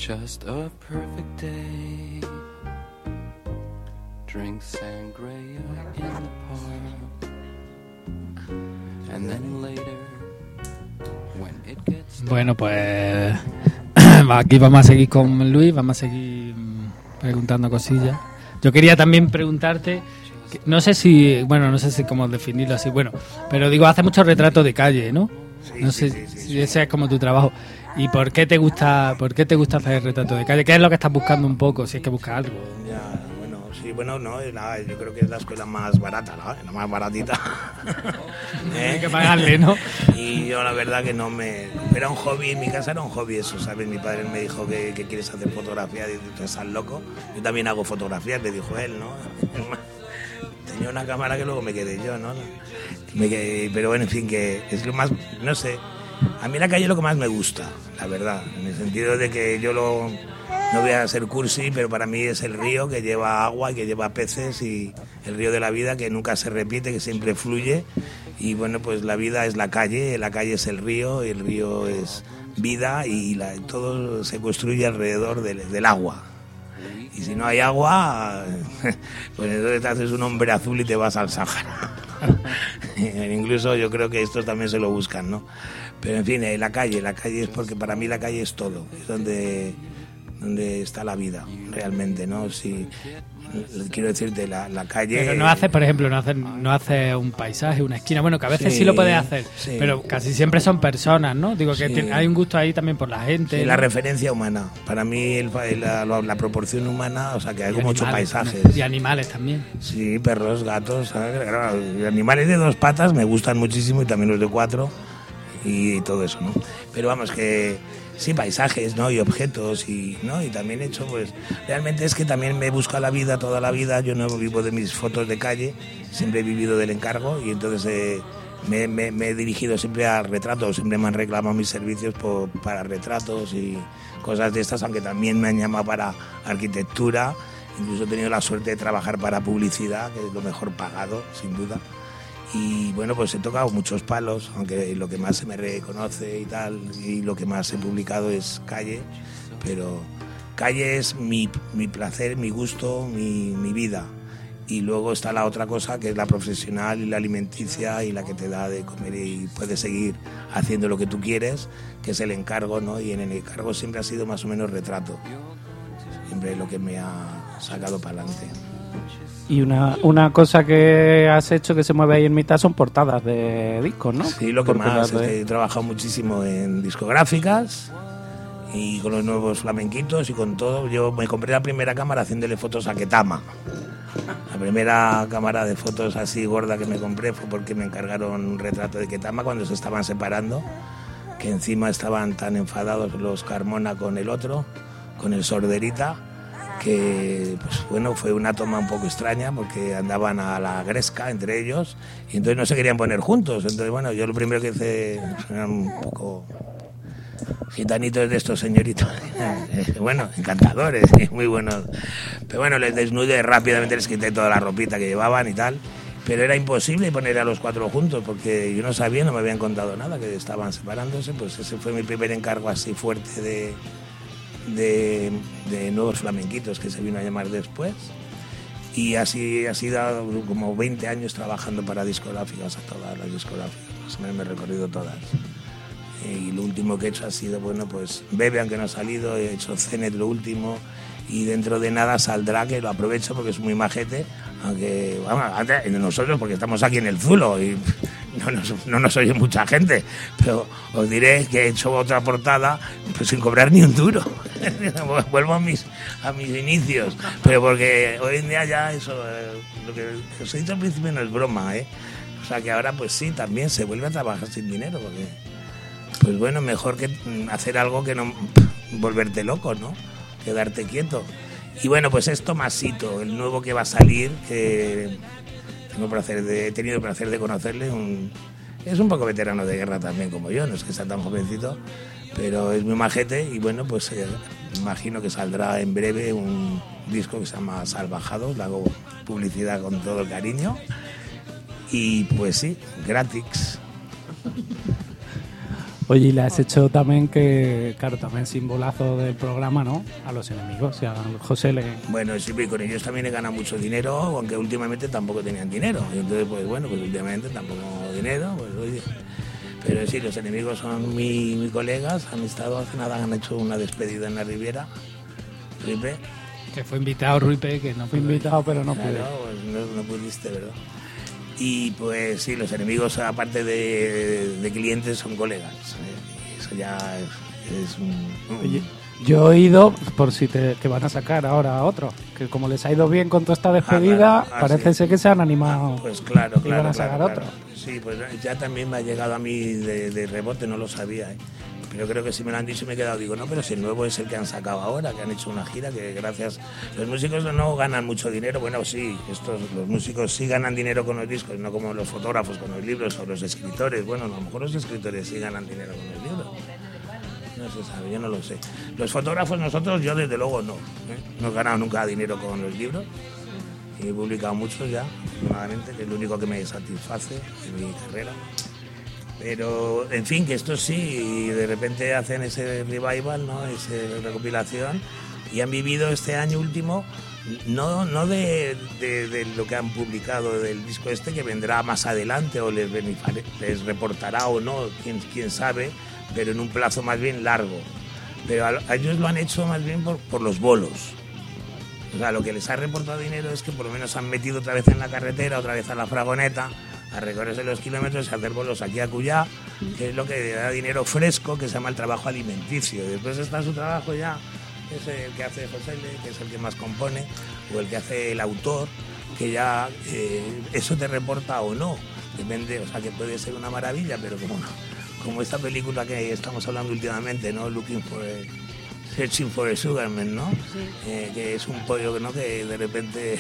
just a perfect day. Drink sangria in the park. And then later, when it gets dark. Bueno, pues aquí vamos a seguir con Luis, vamos a seguir preguntando cosillas. Yo quería también preguntarte, que, no sé si, bueno, no sé si cómo definirlo así, bueno, pero digo, hace muchos retratos de calle, ¿no? Sí, no sí, sé sí, sí, si ese es como tu trabajo. ¿Y por qué te gusta, por qué te gusta hacer retratos de calle? ¿Qué es lo que estás buscando un poco, si es que buscas algo? Ya, bueno, sí, bueno, no, es la- yo creo que es la escuela más barata, ¿no? La más baratita. Hay que pagarle, ¿no? Y yo la verdad que no me... Era un hobby, en mi casa era un hobby eso, ¿sabes? Mi padre me dijo que, que quieres hacer fotografía, y tú estás loco. Yo también hago fotografías, me dijo él, ¿no? Tenía una cámara que luego me quedé yo, ¿no? Me quedé- pero bueno, en fin, que es lo más... No sé, a mí la calle es lo que más me gusta, la verdad. En el sentido de que yo lo... No voy a ser cursi, pero para mí es el río que lleva agua y que lleva peces y el río de la vida que nunca se repite, que siempre fluye. Y bueno, pues la vida es la calle, la calle es el río, el río es vida y la- todo se construye alrededor del, del agua. Y si no hay agua, pues entonces te haces un hombre azul y te vas al Sáhara. Incluso yo creo que estos también se lo buscan, ¿no? Pero en fin, eh, la calle, la calle es porque para mí la calle es todo, es donde, donde está la vida, realmente, ¿no? Si, quiero decirte, la, la calle... Pero no haces, por ejemplo, no haces, no haces un paisaje, una esquina. Bueno, que a veces sí, Sí, lo puedes hacer, sí. pero casi siempre son personas, ¿no? Digo que Sí. tiene- hay un gusto ahí también por la gente. Sí, la ¿no? referencia humana. Para mí el, la, la- la proporción humana, o sea, que hay Y como ocho animales, paisajes. Y animales también. Sí, perros, gatos, ¿sabes? Claro, y animales de dos patas me gustan muchísimo y también los de cuatro y todo eso, ¿no? Pero vamos, que sí, paisajes, ¿no? Y objetos y, ¿no? Y también he hecho, pues, realmente es que también me busca la vida toda la vida. Yo no vivo de mis fotos de calle, siempre he vivido del encargo y entonces eh, me, me- me he dirigido siempre al retrato, siempre me han reclamado mis servicios por- para retratos y cosas de estas, aunque también me han llamado para arquitectura. Incluso he tenido la suerte de trabajar para publicidad, que es lo mejor pagado, sin duda. Y bueno, pues he tocado muchos palos, aunque lo que más se me reconoce y tal, y lo que más he publicado es calle, pero calle es mi, mi placer, mi gusto, mi, mi vida. Y luego está la otra cosa, que es la profesional y la alimenticia y la que te da de comer y puedes seguir haciendo lo que tú quieres, que es el encargo, ¿no? Y en el encargo siempre ha sido más o menos retrato, siempre lo que me ha sacado para adelante. Y una, una cosa que has hecho que se mueve ahí en mitad son portadas de discos, ¿no? Sí, lo que Porque más, las es de- que he trabajado muchísimo en discográficas y con los nuevos flamenquitos y con todo. Yo me compré la primera cámara haciéndole fotos a Ketama. La primera cámara de fotos así gorda que me compré fue porque me encargaron un retrato de Ketama cuando se estaban separando, que encima estaban tan enfadados los Carmona con el otro, con el Sorderita, que pues bueno, fue una toma un poco extraña porque andaban a la gresca entre ellos y entonces no se querían poner juntos. Entonces bueno, yo lo primero que hice eran un poco gitanitos de estos señoritos, bueno, encantadores, muy buenos, pero bueno, les desnudé rápidamente, les quité toda la ropita que llevaban y tal, pero era imposible poner a los cuatro juntos porque yo no sabía, no me habían contado nada, que estaban separándose. Pues ese fue mi primer encargo así fuerte de De, de nuevos flamenquitos, que se vino a llamar después, y así ha sido como veinte años trabajando para discográficas, a todas las discográficas, más o menos me he recorrido todas. Y lo último que he hecho ha sido, bueno, pues Bebe, aunque no ha salido, he hecho Zenet lo último, y dentro de nada saldrá, que lo aprovecho porque es muy majete, aunque, vamos, antes, nosotros, porque estamos aquí en el Zulo y no nos, no nos oye mucha gente, pero os diré que he hecho otra portada pues sin cobrar ni un duro. Vuelvo a mis, a mis inicios, pero porque hoy en día ya eso, eh, lo que os he dicho al principio no es broma, ¿eh? O sea que ahora pues sí, también se vuelve a trabajar sin dinero, porque pues bueno, mejor que hacer algo que no volverte loco, ¿no? Quedarte quieto. Y bueno, pues es Tomasito, el nuevo que va a salir, que tengo placer de, he tenido el placer de conocerle. Un, es un poco veterano de guerra también como yo, no es que sea tan jovencito, pero es muy majete y bueno, pues eh, imagino que saldrá en breve un disco que se llama Salvajados, le hago publicidad con todo el cariño. Y pues sí, gratis. Oye, y le has hecho también que, claro, también simbolazo del programa, ¿no? A los enemigos, y a José le... Bueno, sí, con ellos también he ganado mucho dinero, aunque últimamente tampoco tenían dinero. Y entonces, pues bueno, pues últimamente tampoco dinero, pues oye. Pero sí, los enemigos son mis mi colegas, han estado hace nada, han hecho una despedida en la Riviera. Ripe. Que fue invitado Ruipe, que no Fui invitado, pero no pude. Claro, pues no, no pudiste, ¿verdad? Y pues sí, los enemigos, aparte de, de clientes, son colegas. ¿eh? Eso ya es, es un... un- Oye, yo he oído, por si te que van a sacar ahora a otro, que como les ha ido bien con toda esta despedida, Ah, claro. Ah, parece sí. ser que se han animado. Pues claro, y claro. van a sacar claro, otro. claro. Sí, pues ya también me ha llegado a mí de, de rebote, no lo sabía. ¿eh? Pero creo que si me lo han dicho me he quedado, digo, no, pero si el nuevo es el que han sacado ahora, que han hecho una gira, que gracias... Los músicos no ganan mucho dinero, bueno, sí, estos, los músicos sí ganan dinero con los discos, no como los fotógrafos con los libros o los escritores. Bueno, a lo mejor los escritores sí ganan dinero con los libros. No se sabe, yo no lo sé. Los fotógrafos nosotros, yo desde luego no. ¿eh? No he ganado nunca dinero con los libros. Y he publicado muchos ya, afortunadamente, que es lo único que me satisface en mi carrera. Pero, en fin, que estos sí, y de repente hacen ese revival, ¿no? Esa recopilación, y han vivido este año último, no, no de, de, de lo que han publicado del disco este, que vendrá más adelante, o les, les reportará o no, quién, quién sabe, pero en un plazo más bien largo. Pero a, a ellos lo han hecho más bien por, por los bolos. O sea, lo que les ha reportado dinero es que por lo menos han metido otra vez en la carretera, otra vez a la Fragoneta, a recorrerse los kilómetros y hacer bolos aquí a Cuyá, que es lo que da dinero fresco, que se llama el trabajo alimenticio. Y después está su trabajo ya, que es el que hace José Le, que es el que más compone, o el que hace el autor, que ya eh, eso te reporta o no. Depende, o sea, que puede ser una maravilla, pero como, como esta película que estamos hablando últimamente, ¿no? Looking for a, Searching for a Sugarman, ¿no? Sí. Eh, que es un pollo, ¿no? Que de repente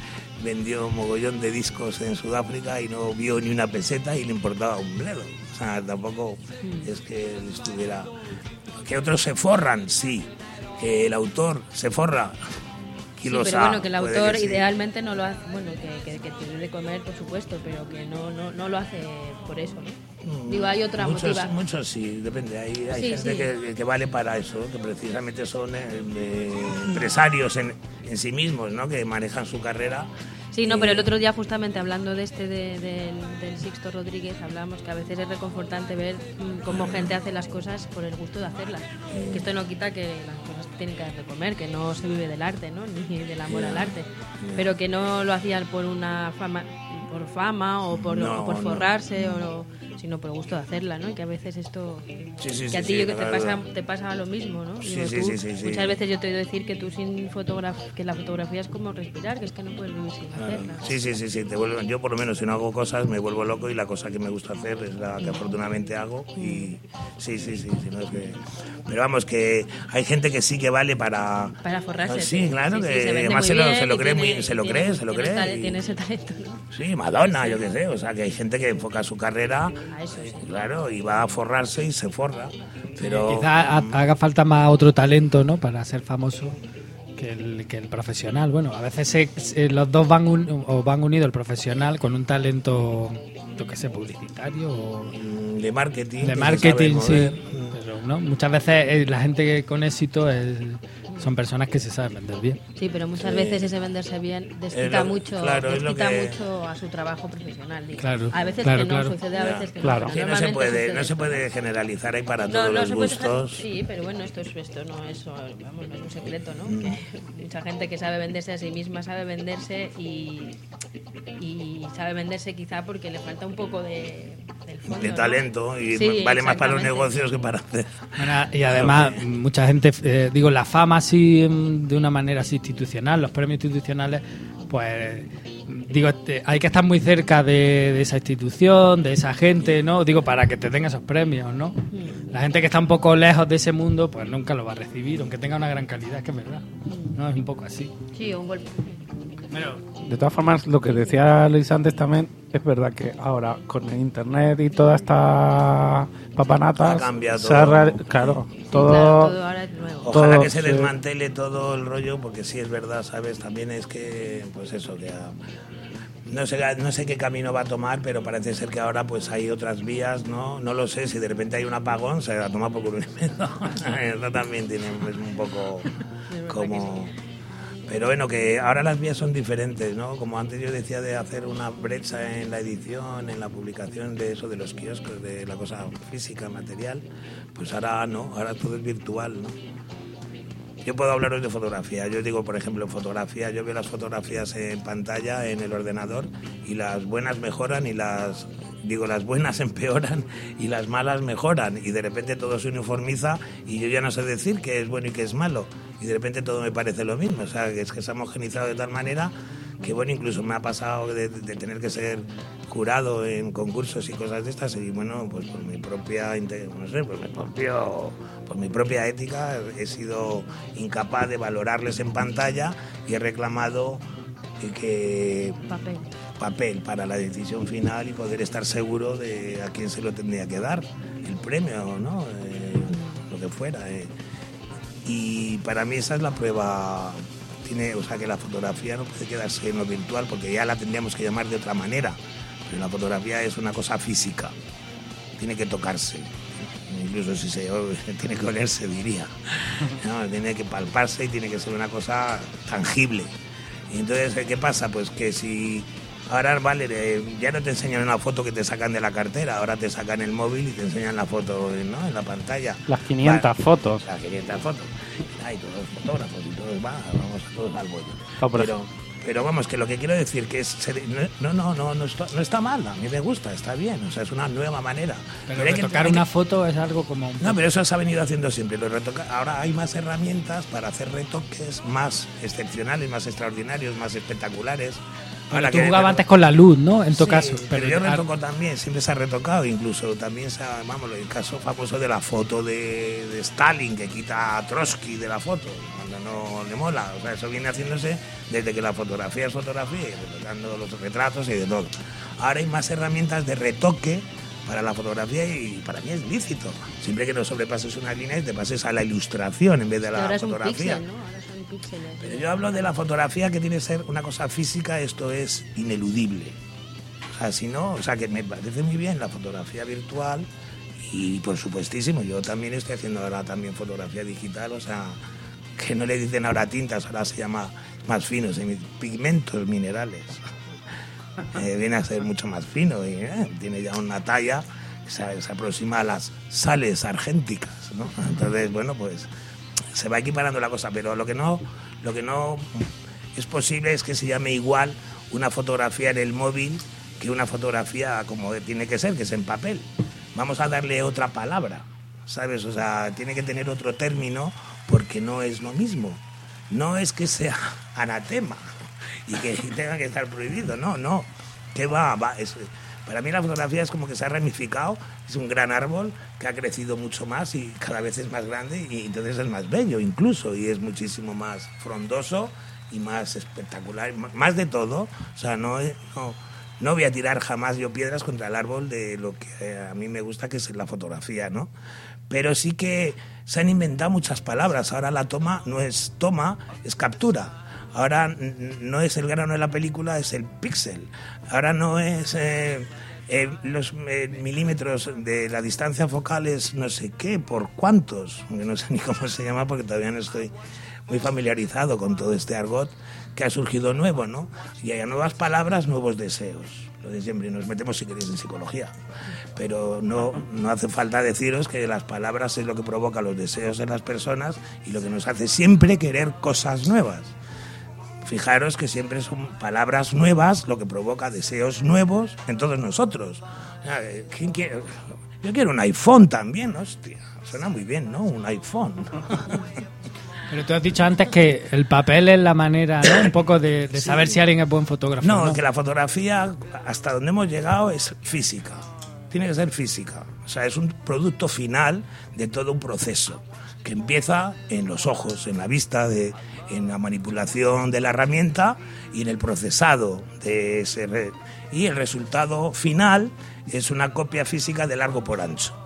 vendió un mogollón de discos en Sudáfrica y no vio ni una peseta y le importaba un bledo. O sea, tampoco es que él estuviera... Que otros se forran, sí. Que el autor se forra. Sí, Kilos pero A, bueno, que el puede autor que sí. idealmente no lo hace, bueno, que, que, que te dé de comer, por supuesto, pero que no, no, no lo hace por eso, ¿no? Mm, Digo, hay otra muchos, motiva. Muchos sí, depende. Hay, hay Sí, gente sí. Que, que vale para eso, que precisamente son eh, eh, empresarios en, en sí mismos, ¿no? Que manejan su carrera. Sí, no, Eh, pero el otro día justamente hablando de este de, del, del Sixto Rodríguez hablábamos que a veces es reconfortante ver mm, cómo gente hace las cosas por el gusto de hacerlas. Que esto no quita que las cosas tienen que dar de comer, que no se vive del arte, ¿no? Ni del amor Ya, al arte. ya. Pero que no lo hacían por una fama, por fama o por, No, o por no. forrarse, o, sino por el gusto de hacerla, ¿no? Y que a veces esto... Sí, sí, que sí, a ti sí, yo que te claro. pasa, te pasa lo mismo, ¿no? Sí, Digo, sí, tú- sí, sí, sí. Muchas veces yo te he oído decir que tú sin fotografía, que la fotografía es como respirar, que es que no puedes vivir sin Claro. hacerla. Sí, sí, sí, sí, te vuelvo, yo por lo menos si no hago cosas me vuelvo loco y la cosa que me gusta hacer es la que afortunadamente hago y sí, sí, sí, sí, no es que... Pero vamos, que hay gente que sí que vale para... Para forrarse. Sí, claro, que se vende además muy se lo, bien se lo y cree, tiene- muy, se lo tiene- cree, se lo tiene cree. tale- y- Tiene ese talento, ¿no? Sí, Madonna, yo qué sé, o sea, que hay gente que enfoca su carrera, A eso sí. claro, y va a forrarse y se forra, pero... Quizás haga falta más otro talento, ¿no? Para ser famoso que el, que el profesional. Bueno, a veces se- se- los dos van un- o van unidos, el profesional con un talento, yo qué sé, publicitario o mm, de marketing. que de se marketing, sabe sí. mover. Pero no, muchas veces eh, la gente con éxito es- son personas que se saben vender bien. Sí, pero muchas Sí. veces ese venderse bien Es desquita lo- mucho, claro, es lo desquita que- mucho a su trabajo profesional. digo. Claro, a veces claro, que no, claro. sucede a Ya, veces que claro. no. Sí, pero no se normalmente puede, sucede. no se puede generalizar, hay para No, todos no los se puede dejar- gustos. Sí, pero bueno, esto, es, esto no, es, vamos, no es un secreto, ¿no? Mm. Que mucha gente que sabe venderse a sí misma sabe venderse y, y sabe venderse quizá porque le falta un poco de, del fondo, De ¿no? talento y Sí, vale más para los exactamente. negocios que para hacer. Bueno, y además, mucha gente, eh, digo, la fama así, mm, de una manera así institucional, los premios institucionales, pues, digo, este, hay que estar muy cerca de, de esa institución, de esa gente, ¿no? Digo, para que te den esos premios, ¿no? La gente que está un poco lejos de ese mundo, pues nunca lo va a recibir, aunque tenga una gran calidad, que es verdad. No, es un poco así. Sí, un golpe. Pero, De todas formas, lo que decía Luis antes también, es verdad que ahora con el internet y toda esta papanatas, Ha cambiado se ha todo. ra- claro, todo, Claro, todo ahora es nuevo. Ojalá todo, que se sí. desmantele todo el rollo, porque sí es verdad, ¿sabes? También es que, pues eso, que ah, no sé, no sé qué camino va a tomar, pero parece ser que ahora pues hay otras vías, ¿no? No lo sé, si de repente hay un apagón, se la toma por culo un invento. Eso también tiene pues, un poco como... Pero bueno, que ahora las vías son diferentes, ¿no? Como antes yo decía de hacer una brecha en la edición, en la publicación de eso, de los kioscos, de la cosa física, material, pues ahora no, ahora todo es virtual, ¿no? Yo puedo hablaros de fotografía. Yo digo, por ejemplo, en fotografía, yo veo las fotografías en pantalla, en el ordenador, y las buenas mejoran y las... Digo, las buenas empeoran y las malas mejoran. Y de repente todo se uniformiza y yo ya no sé decir qué es bueno y qué es malo. Y de repente todo me parece lo mismo. O sea, que es que se ha homogenizado de tal manera que, bueno, incluso me ha pasado de, de tener que ser jurado en concursos y cosas de estas. Y, bueno, pues por mi propia, no sé, por mi, propio, por mi propia ética he sido incapaz de valorarles en pantalla y he reclamado que... Papel. papel para la decisión final y poder estar seguro de a quién se lo tendría que dar, el premio, ¿no? Eh, lo que fuera. Eh. Y para mí esa es la prueba, tiene, o sea, que la fotografía no puede quedarse en lo virtual porque ya la tendríamos que llamar de otra manera, pero la fotografía es una cosa física, tiene que tocarse, incluso si se tiene que olerse, diría, ¿no? Tiene que palparse y tiene que ser una cosa tangible. Y entonces, ¿qué pasa? Pues que si ahora, vale, eh, ya no te enseñan una foto que te sacan de la cartera, ahora te sacan el móvil y te enseñan la foto, ¿no? En la pantalla. Las quinientas vale, fotos. Las quinientas fotos. Hay todos los fotógrafos y todos, va, vamos todos al bollo. No, pero, pero, pero vamos, que lo que quiero decir que es... No, no, no, no está, no está mal, a mí me gusta, está bien, o sea, es una nueva manera. Pero, pero retocar que, una que, foto es algo como... No, pero eso se ha venido haciendo siempre. Lo retoca, ahora hay más herramientas para hacer retoques más excepcionales, más extraordinarios, más espectaculares. Ahora tú jugabas antes con la luz, ¿no? En tu sí, caso. Pero, pero yo retoco también, siempre se ha retocado, incluso también se ha, vamos, el caso famoso de la foto de, de Stalin, que quita a Trotsky de la foto, cuando no le mola. O sea, eso viene haciéndose desde que la fotografía es fotografía, y retocando los retratos y de todo. Ahora hay más herramientas de retoque para la fotografía y para mí es lícito. Siempre que no sobrepases una línea y te pases a la ilustración en vez de a la ahora fotografía. Es un píxel, ¿no? Ahora son píxeles. Pero yo hablo de la fotografía que tiene que ser una cosa física, esto es ineludible. O sea, si no, o sea, que me parece muy bien la fotografía virtual y por supuestísimo, yo también estoy haciendo ahora también fotografía digital, o sea, que no le dicen ahora tintas, ahora se llama más fino, pigmentos minerales. Eh, viene a ser mucho más fino y eh, tiene ya una talla que se, se aproxima a las sales argénticas, ¿no? Entonces, bueno, pues se va equiparando la cosa, pero lo que no, lo que no es posible es que se llame igual una fotografía en el móvil que una fotografía como tiene que ser, que es en papel. Vamos a darle otra palabra, ¿sabes? O sea, tiene que tener otro término porque no es lo mismo. No es que sea anatema y que tenga que estar prohibido, no, no. ¿Qué va? va es, para mí la fotografía es como que se ha ramificado, es un gran árbol que ha crecido mucho más y cada vez es más grande y entonces es más bello incluso y es muchísimo más frondoso y más espectacular, más de todo. O sea, no, no, no voy a tirar jamás yo piedras contra el árbol de lo que a mí me gusta, que es la fotografía, ¿no? Pero sí que se han inventado muchas palabras. Ahora la toma no es toma, es captura. Ahora no es el grano de la película, es el píxel. Ahora no es eh, eh, los eh, milímetros de la distancia focal, es no sé qué, por cuántos. No sé ni cómo se llama porque todavía no estoy muy familiarizado con todo este argot que ha surgido nuevo, ¿no? Y hay nuevas palabras, nuevos deseos. Lo de siempre, nos metemos si queréis en psicología. Pero no, no hace falta deciros que las palabras es lo que provoca los deseos en las personas y lo que nos hace siempre querer cosas nuevas. Fijaros que siempre son palabras nuevas lo que provoca deseos nuevos en todos nosotros. ¿Quién quiere? Yo quiero un iPhone también, hostia. Suena muy bien, ¿no? Un iPhone. Pero tú has dicho antes que el papel es la manera, ¿no? Un poco de, de saber sí. si alguien es buen fotógrafo. No, no, que la fotografía, hasta donde hemos llegado, es física. Tiene que ser física. O sea, es un producto final de todo un proceso que empieza en los ojos, en la vista, de, en la manipulación de la herramienta y en el procesado de ese re... y el resultado final es una copia física de largo por ancho,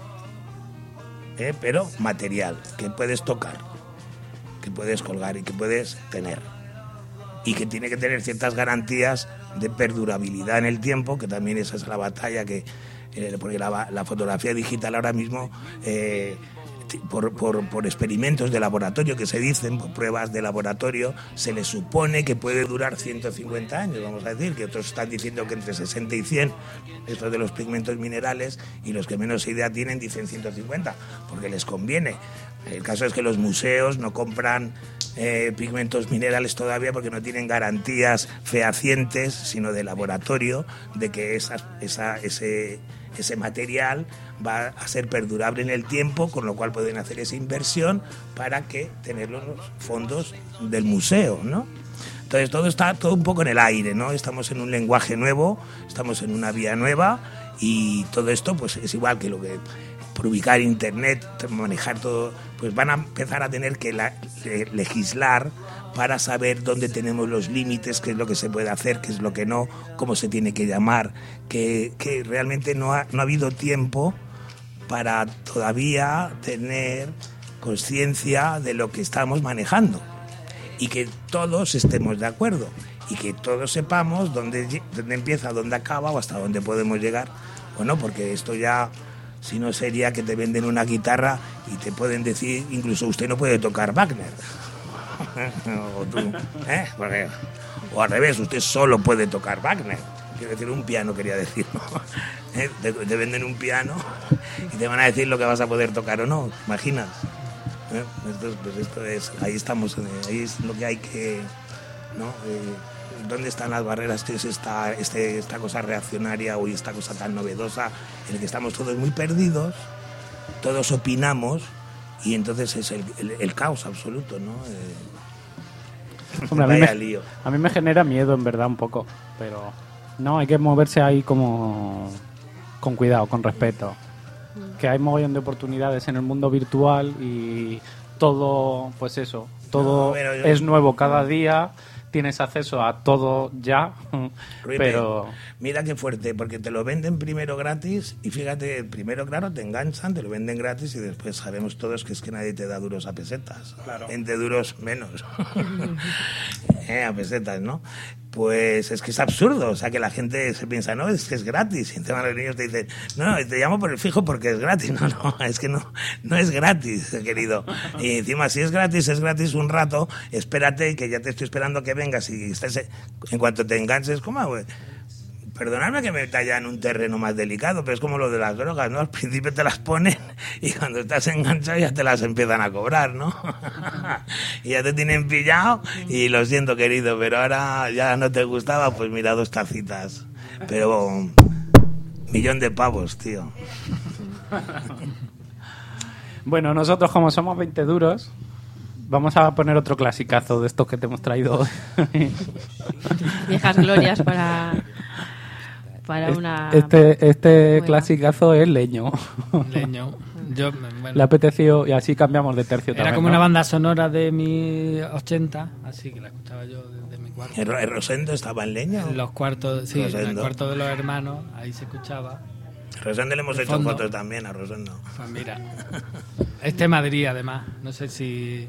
¿eh? Pero material, que puedes tocar, que puedes colgar y que puedes tener y que tiene que tener ciertas garantías de perdurabilidad en el tiempo, que también esa es la batalla que eh, porque la, la fotografía digital ahora mismo eh, Por, por, por experimentos de laboratorio que se dicen, por pruebas de laboratorio, se le supone que puede durar ciento cincuenta años, vamos a decir, que otros están diciendo que entre sesenta y cien, estos de los pigmentos minerales, y los que menos idea tienen dicen ciento cincuenta, porque les conviene. El caso es que los museos no compran eh, pigmentos minerales todavía porque no tienen garantías fehacientes, sino de laboratorio, de que esa, esa, ese... ese material va a ser perdurable en el tiempo, con lo cual pueden hacer esa inversión para que tenerlo en los fondos del museo, ¿no? Entonces todo está todo un poco en el aire, ¿no? Estamos en un lenguaje nuevo, estamos en una vía nueva y todo esto pues es igual que lo que por ubicar internet, manejar todo, pues van a empezar a tener que la, legislar para saber dónde tenemos los límites, qué es lo que se puede hacer, qué es lo que no, cómo se tiene que llamar, que, que realmente no ha, no ha habido tiempo para todavía tener conciencia de lo que estamos manejando y que todos estemos de acuerdo y que todos sepamos dónde, dónde empieza, dónde acaba o hasta dónde podemos llegar o no, porque esto ya, si no sería que te venden una guitarra y te pueden decir, incluso usted no puede tocar Wagner. o, tú, ¿eh? Porque, o al revés, usted solo puede tocar Wagner. Quiero decir, un piano, quería decir, ¿no? ¿Eh? Te, te venden un piano y te van a decir lo que vas a poder tocar o no, imaginas. ¿Eh? Esto, pues esto es, ahí estamos, ahí es lo que hay que, ¿no? Eh, ¿Dónde están las barreras? Que es esta, este, esta cosa reaccionaria o esta cosa tan novedosa en la que estamos todos muy perdidos, todos opinamos y entonces es el, el, el caos absoluto, ¿no? Eh, Hombre, a, mí me, lío. a mí me genera miedo, en verdad, un poco, pero no, hay que moverse ahí como con cuidado, con respeto. Que hay mogollón de oportunidades en el mundo virtual y todo, pues eso, todo no, yo... es nuevo cada día. Tienes acceso a todo ya, Ruipe, pero... Mira qué fuerte, porque te lo venden primero gratis y fíjate, primero, claro, te enganchan, te lo venden gratis y después sabemos todos que es que nadie te da duros a pesetas. Claro. Entre duros menos. eh, a pesetas, ¿no? Pues es que es absurdo, o sea, que la gente se piensa, no, es que es gratis. Y encima los niños te dicen, no, te llamo por el fijo porque es gratis. No, no, es que no, no es gratis, querido. Y encima, si es gratis, es gratis un rato, espérate, que ya te estoy esperando que vengas y estés, en cuanto te enganches, ¿cómo? Güey? Perdonadme que me meta ya en un terreno más delicado, pero es como lo de las drogas, ¿no? Al principio te las ponen y cuando estás enganchado ya te las empiezan a cobrar, ¿no? Y ya te tienen pillado y lo siento, querido, pero ahora ya no te gustaba, pues mira, dos tacitas. Pero millón de pavos, tío. Bueno, nosotros como somos veinte duros, vamos a poner otro clasicazo de estos que te hemos traído hoy. Viejas glorias para... Para una... Este, este clasicazo es Leño. Leño. Yo, bueno, le apeteció y así cambiamos de tercio era también. Era como ¿no? una banda sonora de mis ochenta, así que la escuchaba yo desde mi cuarto. ¿El, el Rosendo estaba en Leño? En los cuartos, sí, Rosendo. en el cuarto de los hermanos, ahí se escuchaba. Rosendo le hemos hecho fondo. fotos también a Rosendo. Pues mira, este Madrid además, no sé si,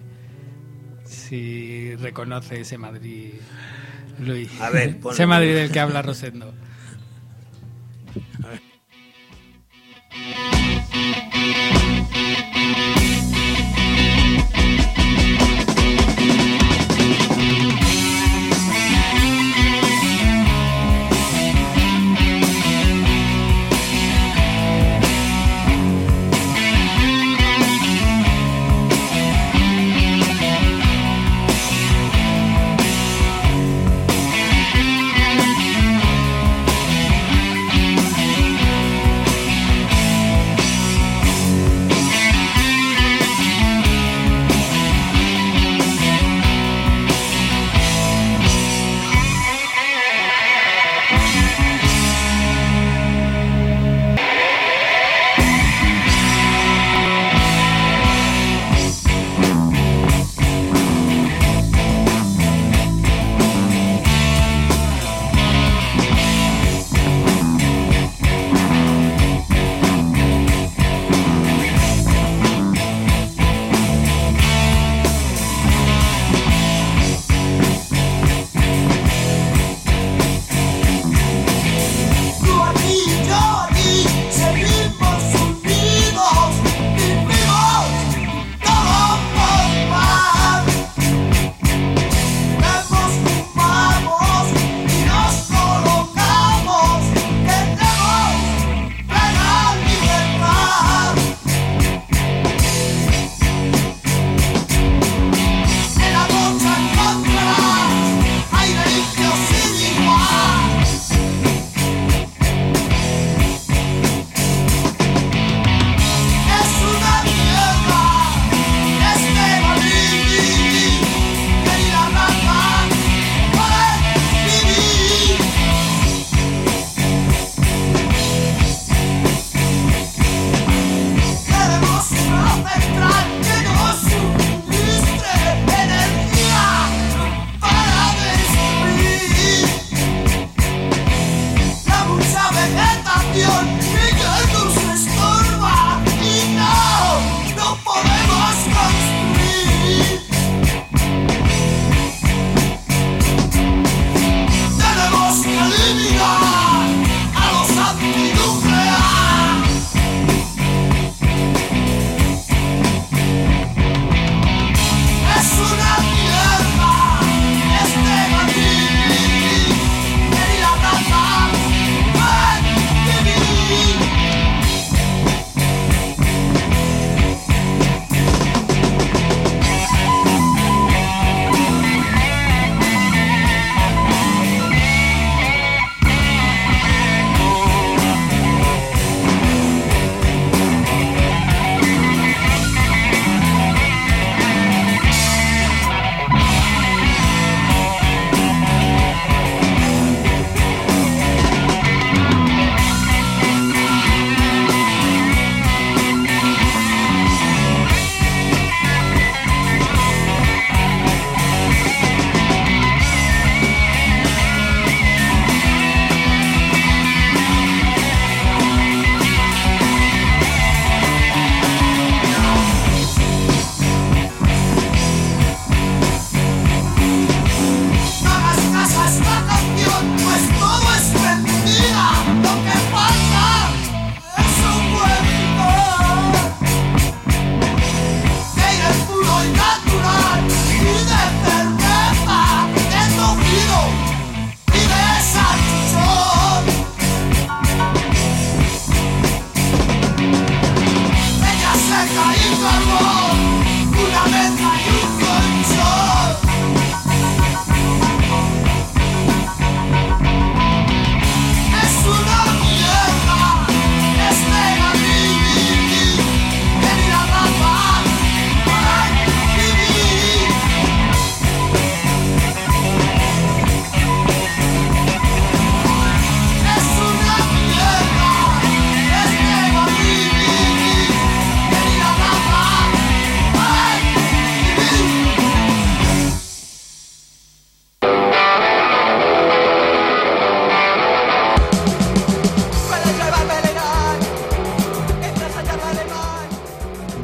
si reconoce ese Madrid, Luis. A ver, ponlo. Ese Madrid del que habla Rosendo. A ver. Thank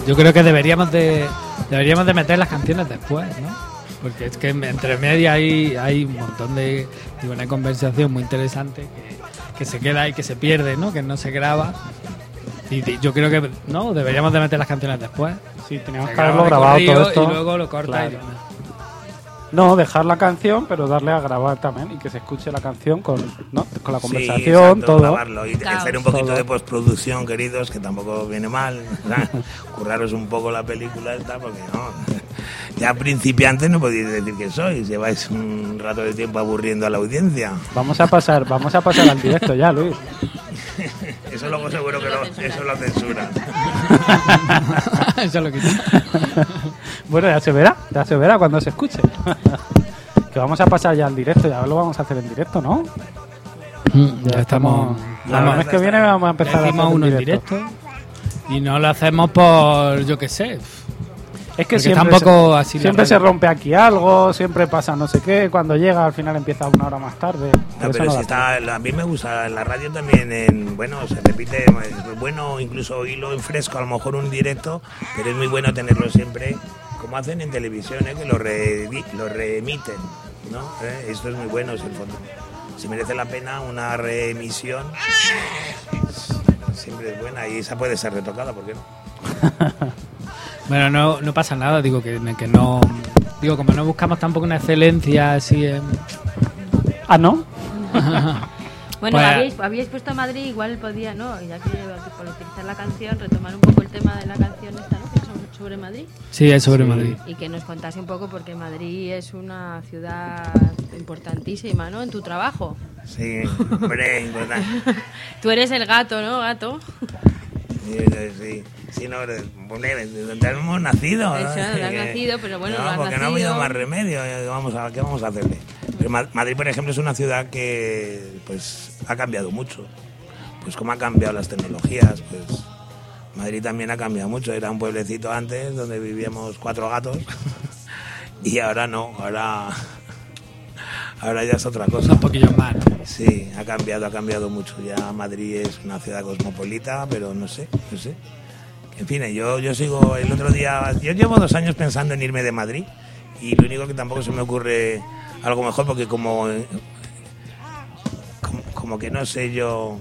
Yo creo que deberíamos de deberíamos de meter las canciones después, ¿no? Porque es que entre media hay, hay un montón de, de una conversación muy interesante que, que se queda ahí, que se pierde, ¿no? Que no se graba. Y de, yo creo que no, deberíamos de meter las canciones después. Sí, teníamos Se que haberlo graba grabado de todo corrido esto. y luego lo corta Claro. y lo- No, dejar la canción, pero darle a grabar también y que se escuche la canción con, ¿no? con la Sí, conversación, exacto, todo. grabarlo y Claro. hacer un poquito Todo. de postproducción, queridos, que tampoco viene mal. ¿Verdad? Curraros un poco la película esta, porque no. Ya principiantes no podéis decir que sois, lleváis un rato de tiempo aburriendo a la audiencia. Vamos a pasar, vamos a pasar al directo ya, Luis. Eso luego seguro que lo, eso lo censuran. Eso lo quito. Bueno, ya se verá, ya se verá cuando se escuche. Que vamos a pasar ya al directo, ya lo vamos a hacer en directo, ¿no? Ya estamos. La No, mes ya que está. viene vamos a empezar a hacer Hicimos uno en directo y no lo hacemos por, yo qué sé. Es que Porque siempre, tampoco se, así la siempre se radio. rompe aquí algo, siempre pasa no sé qué, cuando llega al final empieza una hora más tarde. Por No, eso pero no si da está, a mí me gusta la radio también, en, bueno, se repite, es bueno incluso oírlo en fresco, a lo mejor un directo, pero es muy bueno tenerlo siempre, como hacen en televisión, ¿eh? Que lo, re, lo reemiten, ¿no? ¿Eh? Esto es muy bueno, es el fondo. Si merece la pena una reemisión, siempre es buena y esa puede ser retocada, ¿por qué no? Bueno, no, no pasa nada, digo que, que no. Digo, como no buscamos tampoco una excelencia así en. Ah, ¿no? Bueno, Pues- habíais, habíais puesto a Madrid, igual podía, ¿no? Ya que por utilizar la canción, retomar un poco el tema de la canción esta, ¿no? Que es sobre- sobre Madrid. Sí, es sobre Madrid. Y que nos contase un poco, porque Madrid es una ciudad importantísima, ¿no? En tu trabajo. Sí, hombre, importante. Tú eres el gato, ¿no, gato? Sí, sí, sí, no, hombre, donde hemos nacido. ¿no? Eso, donde has Que- nacido, pero bueno, no, no has porque no ha habido nacido. más remedio. eh, Vamos a, ¿qué vamos a hacerle? Pero Ma- Madrid, por ejemplo, es una ciudad que pues ha cambiado mucho. Pues como ha cambiado las tecnologías, pues Madrid también ha cambiado mucho. Era un pueblecito antes donde vivíamos cuatro gatos y ahora no, ahora ahora ya es otra cosa. Un poquillo más. ¿no? Sí, ha cambiado, ha cambiado mucho. Ya Madrid es una ciudad cosmopolita, pero no sé, no sé. En fin, yo, yo sigo el otro día, yo llevo dos años pensando en irme de Madrid y lo único que tampoco se me ocurre algo mejor porque como, como, como que no sé yo...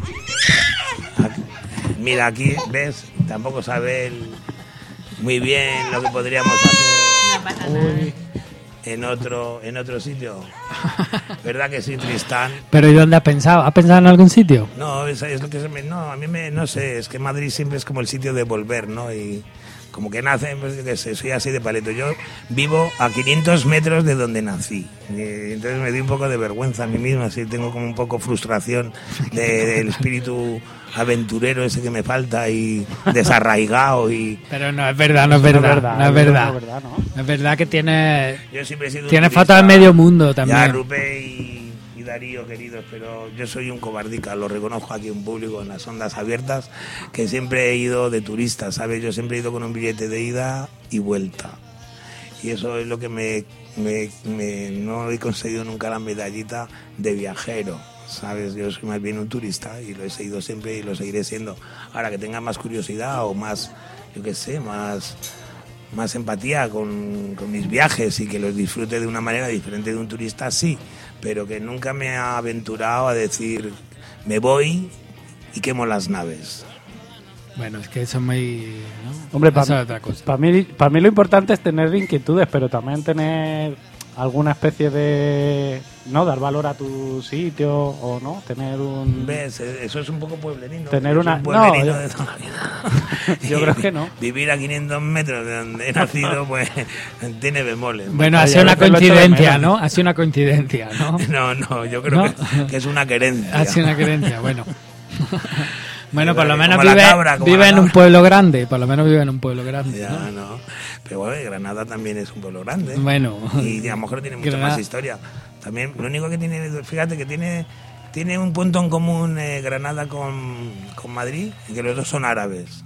Mira, aquí, ¿ves? Tampoco sabe el- muy bien lo que podríamos hacer No pasa nada. en otro, en otro sitio. ¿Verdad que sí, Tristán? Pero ¿y dónde has pensado? ¿Has pensado en algún sitio? No, es, es lo que se me, no, a mí me, no sé, es que Madrid siempre es como el sitio de volver, ¿no? Y como que nace, pues yo qué sé, soy así de paleto. Yo vivo a quinientos metros de donde nací. Y entonces me doy un poco de vergüenza a mí mismo, así tengo como un poco frustración de- del espíritu aventurero ese que me falta y desarraigado y... Pero no es verdad, no es Eso verdad, no es verdad. no es verdad, ¿no? No es verdad que tienes Yo siempre he sido un tienes turista. fotos en medio mundo Ya, también. Rupe y, y Darío, queridos, pero yo soy un cobardica, lo reconozco aquí en público, en las ondas abiertas, que siempre he ido de turista, ¿sabes? Yo siempre he ido con un billete de ida y vuelta. Y eso es lo que me, me, me- no he conseguido nunca la medallita de viajero, ¿sabes? Yo soy más bien un turista y lo he seguido siempre y lo seguiré siendo. Ahora que tenga más curiosidad o más, yo qué sé, más más empatía con, con mis viajes y que los disfrute de una manera diferente de un turista, sí, pero que nunca me ha aventurado a decir me voy y quemo las naves. Bueno, es que eso es muy... ¿no? Hombre, Eso para es otra cosa. mí, pa' mí lo importante es tener inquietudes, pero también tener alguna especie de... ¿no? Dar valor a tu sitio o no, tener un... ¿Ves? Eso es un poco pueblerino. Tener Es una- un pueblerino no, yo- de toda la vida. Yo creo que no. Vivir a quinientos metros de donde he nacido, pues tiene bemoles. Bueno, ha Oye, sido a una veces lo echo de coincidencia, menos. ¿no? Ha sido una coincidencia, ¿no? No, no, yo creo ¿No? que, que es una querencia. Ha sido una creencia, bueno. Bueno, por lo Como menos la vive, cabra, como vive la en un cabra. pueblo grande, por lo menos vive en un pueblo grande. Ya, ¿no? no. Pero bueno, Granada también es un pueblo grande. Bueno. Y a lo mejor tiene mucha Granada- más historia. También, lo único que tiene, fíjate que tiene, tiene un punto en común eh, Granada con, con Madrid, y que los dos son árabes.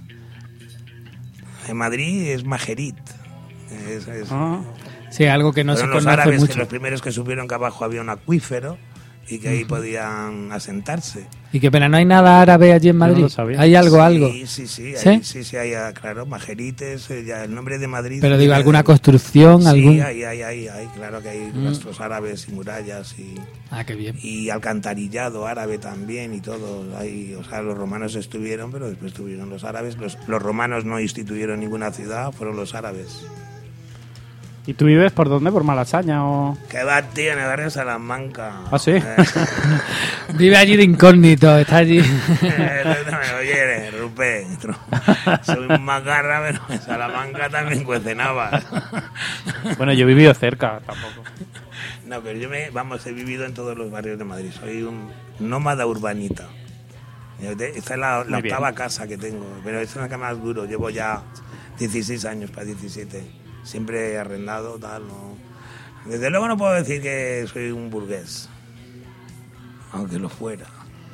En Madrid es Majerit. Es, es- Ah, Sí, algo que no fueron se los conoce árabes que mucho. los primeros que supieron que abajo había un acuífero y que ahí podían asentarse. Y qué pena, ¿no hay nada árabe allí en Madrid? no lo sabía. ¿Hay algo, sí, algo? Sí, sí, ¿Sí? hay, sí, sí, hay, ah, claro, majerites, eh, ya el nombre de Madrid. Pero digo, viene ¿alguna de- construcción? Sí, algún... hay, hay, hay, hay, claro que hay Mm. rastros árabes y murallas y, Ah, qué bien. y alcantarillado árabe también y todo. Hay, o sea, los romanos estuvieron, pero después estuvieron los árabes. Los, los romanos no instituyeron ninguna ciudad, fueron los árabes. ¿Y tú vives por dónde? ¿Por Malasaña o...? ¿Qué va, tío? En el barrio de Salamanca. ¿Ah, sí? Eh, Vive allí de incógnito, está allí. eh, no me oye, Rupe. Soy un macarra, pero en Salamanca también cuecen habas. Bueno, yo he vivido cerca, tampoco. No, pero yo me, vamos, he vivido en todos los barrios de Madrid. Soy un nómada urbanita. Esta es la, la Muy bien. octava casa que tengo, pero es una cama más duro. Llevo ya dieciséis años para diecisiete. Siempre arrendado, tal, no. Desde luego no puedo decir que soy un burgués, aunque lo fuera.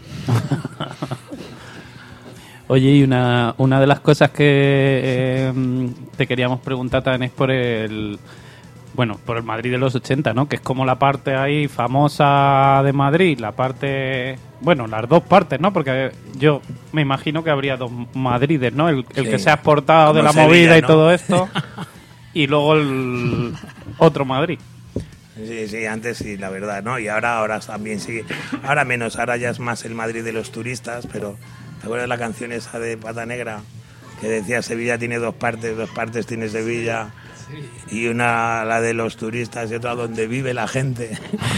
Oye, y una, una de las cosas que eh, te queríamos preguntar también es por el... Bueno, por el Madrid de los ochenta, ¿no? Que es como la parte ahí famosa de Madrid, la parte... Bueno, las dos partes, ¿no? Porque yo me imagino que habría dos Madrides, ¿no? El, el Sí. que se ha exportado de Como la Sevilla, movida y ¿no? todo esto, y luego el otro Madrid. Sí, sí, antes sí, la verdad, ¿no? Y ahora, ahora también sí. Ahora menos, ahora ya es más el Madrid de los turistas, pero ¿te acuerdas de la canción esa de Pata Negra? Que decía Sevilla tiene dos partes, dos partes tiene Sevilla. Y una la de los turistas y otra donde vive la gente.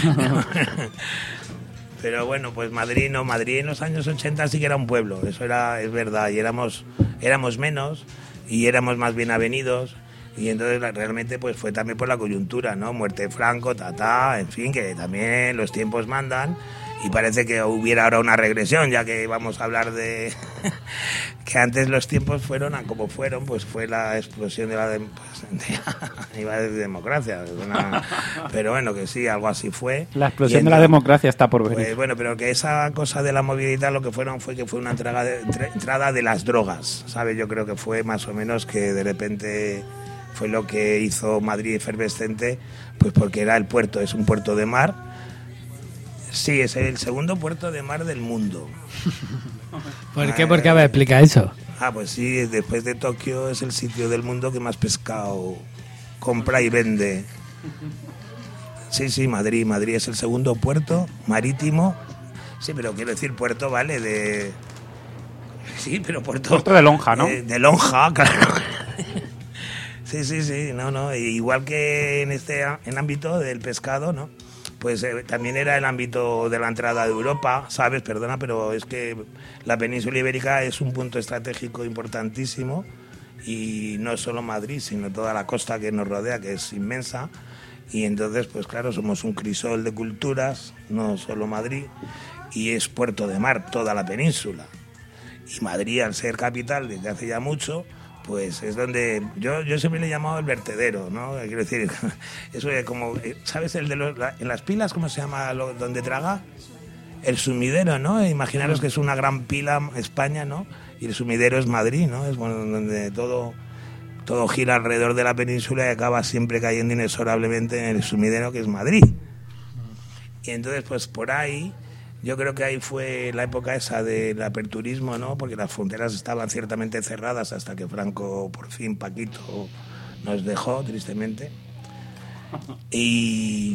Pero bueno, pues Madrid no, Madrid en los años ochenta sí que era un pueblo, eso era, es verdad, y éramos, éramos menos y éramos más bien avenidos. Y entonces la- realmente pues fue también por la coyuntura, ¿no? Muerte de Franco, tatá, en fin, que también los tiempos mandan y parece que hubiera ahora una regresión, ya que vamos a hablar de que antes los tiempos fueron a como fueron, pues fue la explosión de la dem- pues, de, iba a decir democracia, una- pero bueno, que sí, algo así fue. La Y explosión de la entonces- democracia está por venir. pues bueno, pero que esa cosa de la movilidad lo que fueron fue que fue una entrada de, entre- entrada de las drogas, ¿sabes? Yo creo que fue más o menos que de repente fue lo que hizo Madrid efervescente, pues porque era el puerto, es un puerto de mar. Sí, es el segundo puerto de mar del mundo. ¿Por qué? ¿Por qué? A ver, explica eso. Ah, pues sí, después de Tokio es el sitio del mundo que más pescado compra y vende. Sí, sí, Madrid. Madrid es el segundo puerto marítimo. Sí, pero quiero decir puerto, vale, de... Sí, pero puerto... Puerto de lonja, ¿no? De, de lonja, claro. Sí, sí, sí, no, no. Igual que en este á- en ámbito del pescado, ¿no? Pues eh, también era el ámbito de la entrada de Europa, ¿sabes? Perdona, pero es que la península ibérica es un punto estratégico importantísimo y no solo Madrid, sino toda la costa que nos rodea, que es inmensa. Y entonces, pues claro, somos un crisol de culturas, no solo Madrid, y es puerto de mar toda la península. Y Madrid, al ser capital desde hace ya mucho, pues es donde yo yo siempre le he llamado el vertedero, ¿no? Quiero decir, eso es como, ¿sabes el de los, la- en las pilas cómo se llama lo, donde traga? El sumidero, ¿no? Imaginaros que es una gran pila España, ¿no? Y el sumidero es Madrid, ¿no? Es bueno, donde todo todo gira alrededor de la península y acaba siempre cayendo inexorablemente en el sumidero que es Madrid. Y entonces, pues por ahí, yo creo que ahí fue la época esa del aperturismo, ¿no? Porque las fronteras estaban ciertamente cerradas hasta que Franco, por fin, Paquito, nos dejó, tristemente. Y,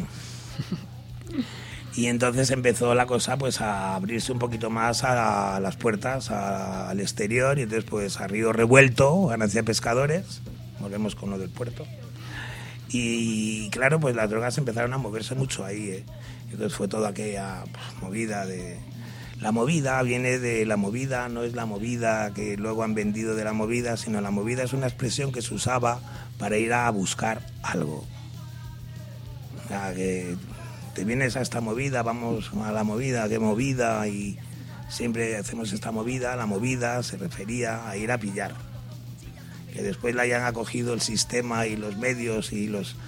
y entonces empezó la cosa pues a abrirse un poquito más a las puertas, a- al exterior, y entonces pues a río revuelto, ganancia de pescadores, volvemos con lo del puerto. Y claro, pues las drogas empezaron a moverse mucho ahí, ¿eh? Entonces fue toda aquella pues, movida de... La movida viene de la movida, no es la movida que luego han vendido de la movida, sino la movida es una expresión que se usaba para ir a buscar algo. O sea, que te vienes a esta movida, vamos a la movida, qué movida, y siempre hacemos esta movida, la movida se refería a ir a pillar. Que después la hayan acogido el sistema y los medios y los...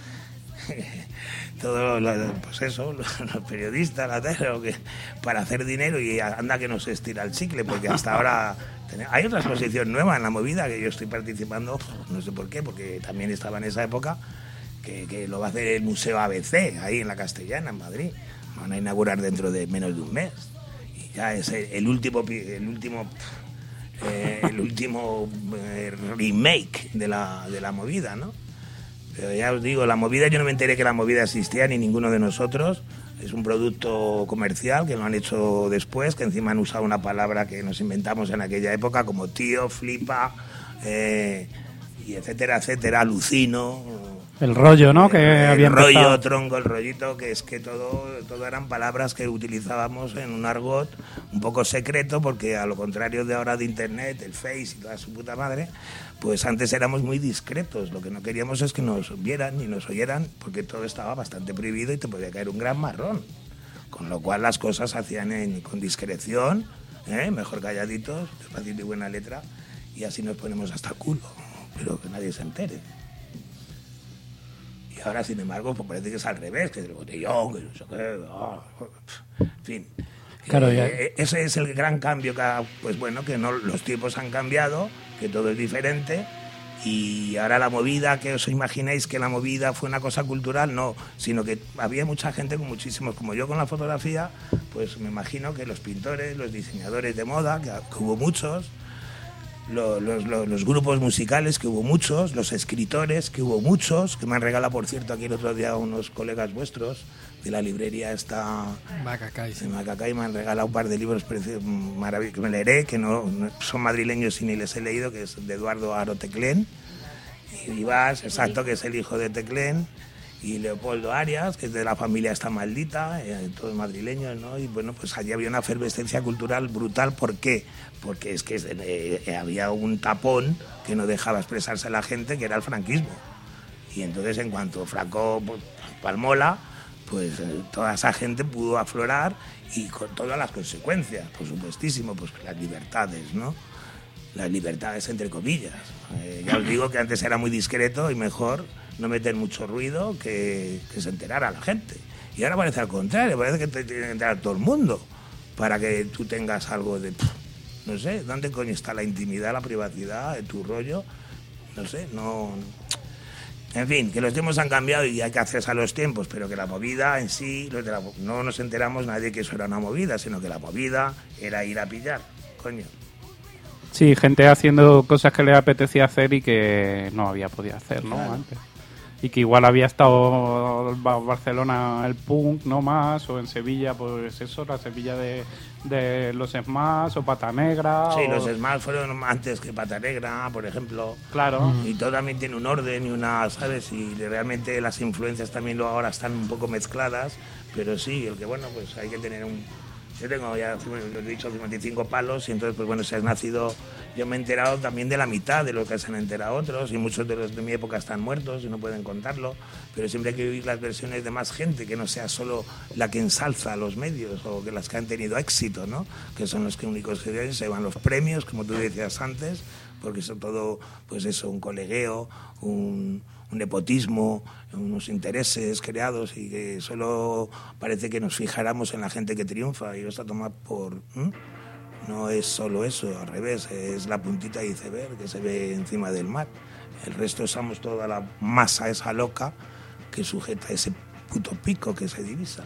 todo lo- pues eso, los, los periodistas, la tele, o que, para hacer dinero, y anda que no se estira el chicle, porque hasta ahora ten- hay otra exposición nueva en la movida que yo estoy participando, no sé por qué, porque también estaba en esa época, que, que lo va a hacer el Museo A B C, ahí en la Castellana, en Madrid. Van a inaugurar dentro de menos de un mes. Y ya es el, el último, el último, eh, el último eh, remake de la, de la movida, ¿no? Pero ya os digo, la movida, yo no me enteré que la movida existía, ni ninguno de nosotros. Es un producto comercial que lo han hecho después, que encima han usado una palabra que nos inventamos en aquella época, como tío, flipa, eh, y etcétera, etcétera, alucino. El rollo, ¿no? Que el había rollo, empezado. tronco, el rollito, que es que todo, todo eran palabras que utilizábamos en un argot un poco secreto, porque a lo contrario de ahora de internet, el Face y toda su puta madre, pues antes éramos muy discretos. Lo que no queríamos es que nos vieran ni nos oyeran, porque todo estaba bastante prohibido y te podía caer un gran marrón. Con lo cual las cosas se hacían en, con discreción, ¿eh? Mejor calladitos, despacito y buena letra, y así nos ponemos hasta el culo, pero que nadie se entere. Y ahora, sin embargo, pues parece que es al revés, que es el botellón, que no sé qué, oh, en fin. Claro, ya. Eh, ese es el gran cambio, que ha, pues bueno, que no, los tiempos han cambiado, que todo es diferente, y ahora la movida, que os imagináis que la movida fue una cosa cultural, no, sino que había mucha gente, con muchísimos, como yo con la fotografía, pues me imagino que los pintores, los diseñadores de moda, que, que hubo muchos, Los, los, los grupos musicales, que hubo muchos, los escritores, que hubo muchos, que me han regalado, por cierto, aquí el otro día unos colegas vuestros de la librería esta Macacay, sí. de Macacay, me han regalado un par de libros maravillosos que me leeré, que no, no son madrileños y ni les he leído, que es de Eduardo Aro Teclén, y Vivas, exacto, que es el hijo de Teclén, y Leopoldo Arias, que es de la familia esta maldita, eh, todos madrileños, ¿no? Y bueno, pues allí había una efervescencia cultural brutal. ¿Por qué? Porque es que eh, eh, había un tapón que no dejaba expresarse a la gente, que era el franquismo. Y entonces, en cuanto Franco pues, palmola, pues eh, toda esa gente pudo aflorar, y con todas las consecuencias, por supuestísimo, pues las libertades, ¿no? Las libertades entre comillas. Eh, ya os digo que antes era muy discreto y mejor no meter mucho ruido que, que se enterara la gente. Y ahora parece al contrario, parece que te tiene que enterar todo el mundo para que tú tengas algo de... No sé, ¿dónde coño está la intimidad, la privacidad, tu rollo? No sé, no... En fin, que los tiempos han cambiado y hay que hacerse a los tiempos, pero que la movida en sí, los de la, no nos enteramos nadie que eso era una movida, sino que la movida era ir a pillar, coño. Sí, gente haciendo cosas que le apetecía hacer y que no había podido hacer, ¿no? Claro. Antes. Y que igual había estado en Barcelona el punk, no más, o en Sevilla, pues eso, la Sevilla de, de los Smash o Pata Negra. Sí, o... los Smash fueron antes que Pata Negra, por ejemplo. Claro. Y todo también tiene un orden y una, ¿sabes? Y realmente las influencias también lo ahora están un poco mezcladas, pero sí, el que bueno, pues hay que tener un... Yo tengo ya, lo he dicho, cincuenta y cinco palos, y entonces, pues bueno, si has nacido... Yo me he enterado también de la mitad de lo que se han enterado otros, y muchos de los de mi época están muertos y no pueden contarlo, pero siempre hay que oír las versiones de más gente, que no sea solo la que ensalza a los medios, o que las que han tenido éxito, ¿no? Que son los que únicos que se llevan los premios, como tú decías antes, porque son todo, pues eso, un colegueo, un... un nepotismo, unos intereses creados, y que solo parece que nos fijáramos en la gente que triunfa y vas a tomar por... ¿eh? No es solo eso, al revés, es la puntita de iceberg que se ve encima del mar. El resto somos toda la masa esa loca que sujeta ese puto pico que se divisa.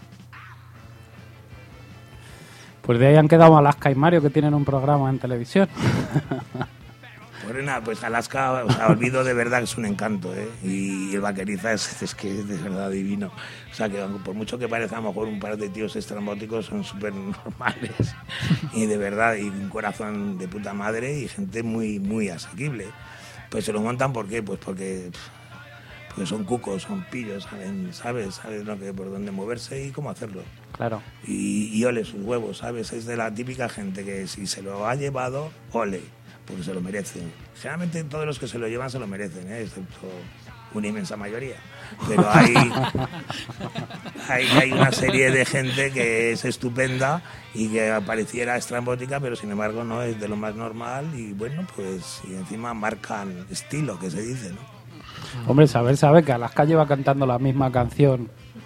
Pues de ahí han quedado Alaska y Mario, que tienen un programa en televisión. Pues nada, pues Alaska, o sea, olvido de verdad que es un encanto, ¿eh? Y el Vaqueriza es, es que es de verdad divino. O sea, que por mucho que parezca a lo mejor un par de tíos estrambóticos, son súper normales. Y de verdad, y un corazón de puta madre y gente muy, muy asequible. Pues se lo montan, ¿por qué? Pues porque, porque son cucos, son pillos, saben, ¿sabes? Saben lo que, por dónde moverse y cómo hacerlo. Claro. Y, y ole sus huevos, ¿sabes? Es de la típica gente que si se lo ha llevado, ole, porque se lo merecen. Generalmente todos los que se lo llevan se lo merecen, ¿eh? Excepto una inmensa mayoría. Pero hay, hay, hay una serie de gente que es estupenda y que pareciera estrambótica, pero sin embargo no, es de lo más normal, y bueno, pues y encima marcan estilo, que se dice, ¿no? Hombre, saber, sabe que Alaska lleva cantando la misma canción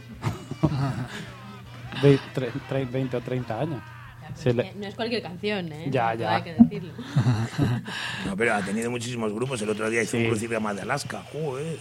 de veinte o treinta años. Se le... No es cualquier canción, ¿eh? Ya, no, ya. hay que decirlo. No, pero ha tenido muchísimos grupos. El otro día hizo Sí. un crucigrama de Alaska. Joder.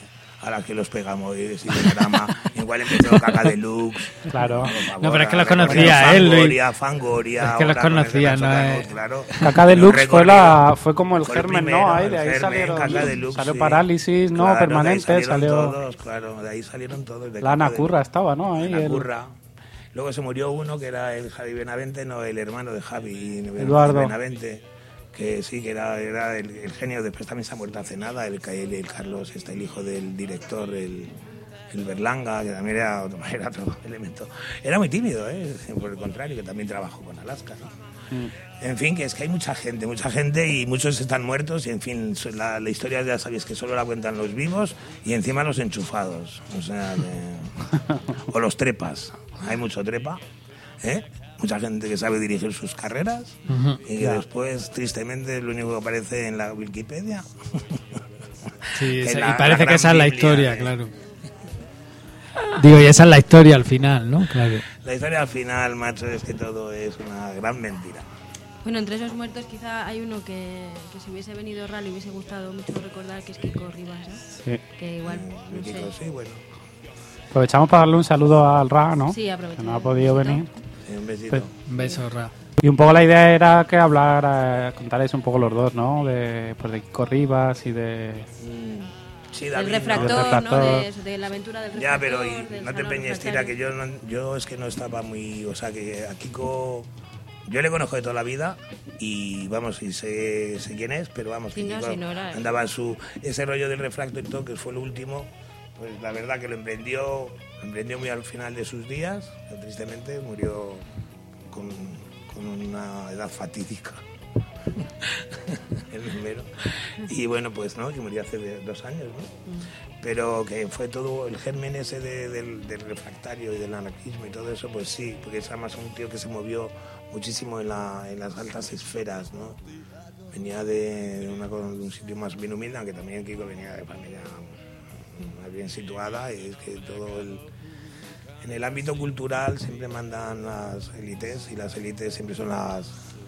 a la que los pegamos y Cinerama, igual empezó Caca Deluxe. Claro. No, pero es que los conocía él, Luis. Fangoria, Fangoria. Es que los ahora con conocía, el no Caca es- claro. Caca Deluxe Los fue, la, recorridos. fue como el Fue el germen, primero, ¿no? Ahí, el de ahí germen, salieron, Caca Deluxe, salió sí. Parálisis, ¿no? Claro, de ahí Permanente, salieron salió... todos, claro, de ahí salieron todos. de La Caca Ana Deluxe. Curra estaba, ¿no? Ahí Ana el- Curra. Luego se murió uno que era el Javi Benavente, no, el hermano de Javi Eduardo. Benavente, que sí, que era, era el, el genio. Después también se ha muerto hace nada, el, el, el Carlos, está el hijo del director, el, el Berlanga, que también era otro, era otro elemento. Era muy tímido, ¿eh? Por el contrario, que también trabajó con Alaska, ¿no? Mm. En fin, que es que hay mucha gente, mucha gente y muchos están muertos y en fin, la, la historia ya sabéis que solo la cuentan los vivos y encima los enchufados, o sea, que- o los trepas, hay mucho trepa, ¿eh? Mucha gente que sabe dirigir sus carreras Ujú. y que Ya. después, tristemente, lo único que aparece en la Wikipedia. Sí, Que esa- la- y parece la que esa es gran la Biblia, historia, ¿eh? claro. Digo, y esa es la historia al final, ¿no? Claro. La historia al final, macho, es que todo es una gran mentira. Bueno, entre esos muertos quizá hay uno que, que si hubiese venido Ra le hubiese gustado mucho recordar, que es Kiko Rivas, ¿no? Sí. Que igual, no Kiko, sé. sí, bueno, Aprovechamos para darle un saludo al Ra, ¿no? Sí, aprovechamos. Que no ha podido Un besito. venir. sí, un besito. Pues- Un beso, Ra. Y un poco la idea era que hablar, contarais un poco los dos, ¿no? De, pues de Kiko Rivas y de... Mm, sí, El David, ¿no? refractor, El refractor. ¿no? De, de la aventura del Ya, refractor. pero y del no te salón empeñes, tira, refractario. que yo, no, yo es que no estaba muy... O sea, que a Kiko... Yo le conozco de toda la vida y, vamos, y sé, sé quién es, pero vamos, Sí, que no, Kiko sí, no era- andaba en su... Ese rollo del refractor y todo, que fue lo último, pues la verdad que lo emprendió, lo emprendió muy al final de sus días, que tristemente murió con, con una edad fatídica. El primero. Y bueno, pues no, que murió hace de- dos años, ¿no? Pero que fue todo el germen ese de- del, del refractario y del anarquismo y todo eso, pues sí, porque es además un tío que se movió muchísimo en, la, en las altas esferas, ¿no? Venía de, una, de un sitio más bien humilde, aunque también Kiko venía de familia más bien situada, y es que todo el... En el ámbito cultural siempre mandan las élites y las élites siempre son las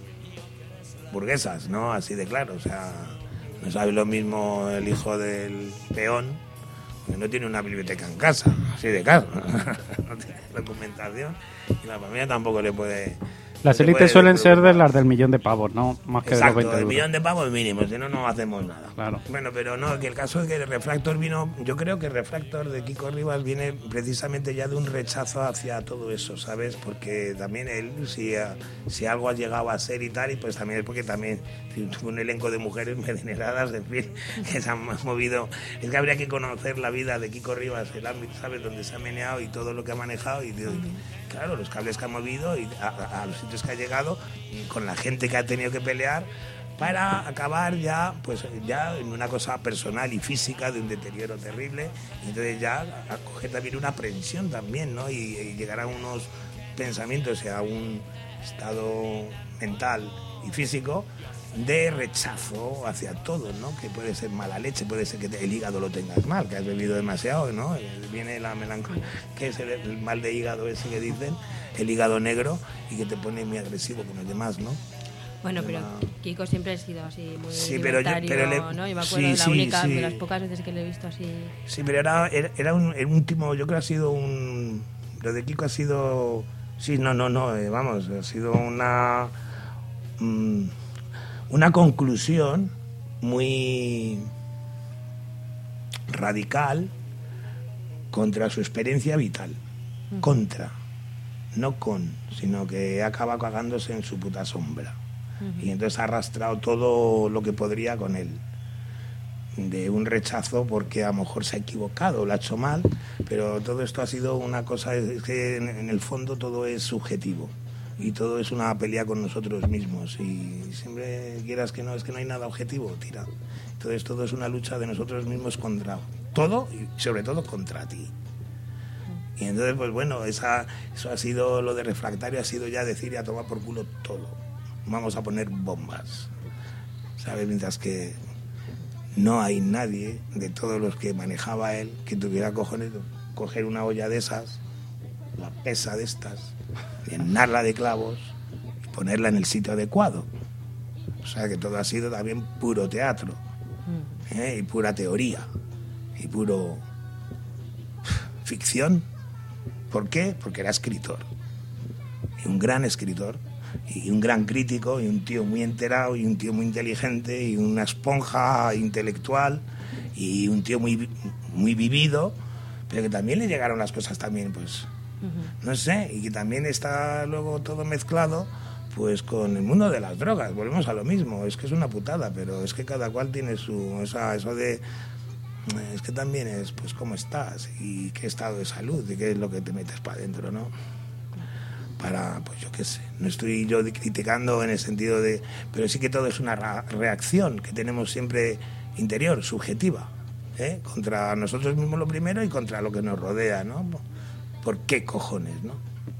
burguesas, ¿no? Así de claro, o sea, no sabe lo mismo el hijo del peón, que no tiene una biblioteca en casa, así de claro, no tiene documentación y la familia tampoco le puede... Las le élites puede suelen ser de preocupar. las del millón de pavos, ¿no? Más que de los Exacto, veinte el euros. millón de pavos mínimo, si no, no hacemos nada. Claro. Bueno, pero no, que el caso es que el Refractor vino, yo creo que el Refractor de Kiko Rivas viene precisamente ya de un rechazo hacia todo eso, ¿sabes? Porque también él, si, a- si algo ha llegado a ser y tal, y pues también es porque también tuvo un elenco de mujeres veneradas, en fin, que se han movido. Es que habría que conocer la vida de Kiko Rivas, el ámbito, ¿sabes? Donde se ha meneado y todo lo que ha manejado, y de- claro, los cables que ha movido y a, a- a los sitios que ha llegado, y con la gente que ha tenido que pelear, para acabar ya pues ya en una cosa personal y física de un deterioro terrible, y entonces ya acoger también una aprensión también, ¿no? Y, y llegar a unos pensamientos y a un estado mental y físico de rechazo hacia todo, ¿no? Que puede ser mala leche, puede ser que te- el hígado lo tengas mal, que has bebido demasiado, ¿no? Eh, Viene la melancolía, que es el, el mal de hígado ese que dicen, el hígado negro, y que te pone muy agresivo con los demás, ¿no? Bueno, pero Una- Kiko siempre ha sido así, muy Sí, pero yo- libertario, pero le- ¿no? Yo me acuerdo sí, de la sí, única, sí. de las pocas veces que le he visto así. Sí, pero era, era, era un, el último, yo creo que ha sido un... Lo de Kiko ha sido... Sí, no, no, no, eh, vamos, ha sido una... mm, una conclusión muy radical contra su experiencia vital. Contra, no con, sino que acaba cagándose en su puta sombra. Y entonces ha arrastrado todo lo que podría con él. De un rechazo porque a lo mejor se ha equivocado, lo ha hecho mal, pero todo esto ha sido una cosa, es que en, en el fondo todo es subjetivo y todo es una pelea con nosotros mismos, y siempre quieras que no, es que no hay nada objetivo, tira. Entonces todo es una lucha de nosotros mismos contra todo y sobre todo contra ti. Y entonces, pues bueno, esa, eso ha sido, lo de Refractario ha sido ya decir y a tomar por culo todo. Vamos a poner bombas, ¿sabes? Mientras que no hay nadie de todos los que manejaba él que tuviera cojones de coger una olla de esas, la pesa de estas, llenarla de clavos y ponerla en el sitio adecuado. O sea que todo ha sido también puro teatro, ¿eh? Y pura teoría y puro ficción. ¿Por qué? Porque era escritor. Y un gran escritor, y un gran crítico, y un tío muy enterado, y un tío muy inteligente, y una esponja intelectual, y un tío muy, muy vivido, pero que también le llegaron las cosas también, pues, uh-huh. no sé, y que también está luego todo mezclado, pues, con el mundo de las drogas. Volvemos a lo mismo, es que es una putada, pero es que cada cual tiene su, o sea, eso de... Es que también es, pues, cómo estás y qué estado de salud y qué es lo que te metes para adentro, ¿no? Para, pues yo qué sé, no estoy yo criticando en el sentido de... Pero sí que todo es una ra- reacción que tenemos siempre interior, subjetiva, ¿eh? Contra nosotros mismos lo primero y contra lo que nos rodea, ¿no? ¿Por qué cojones, no?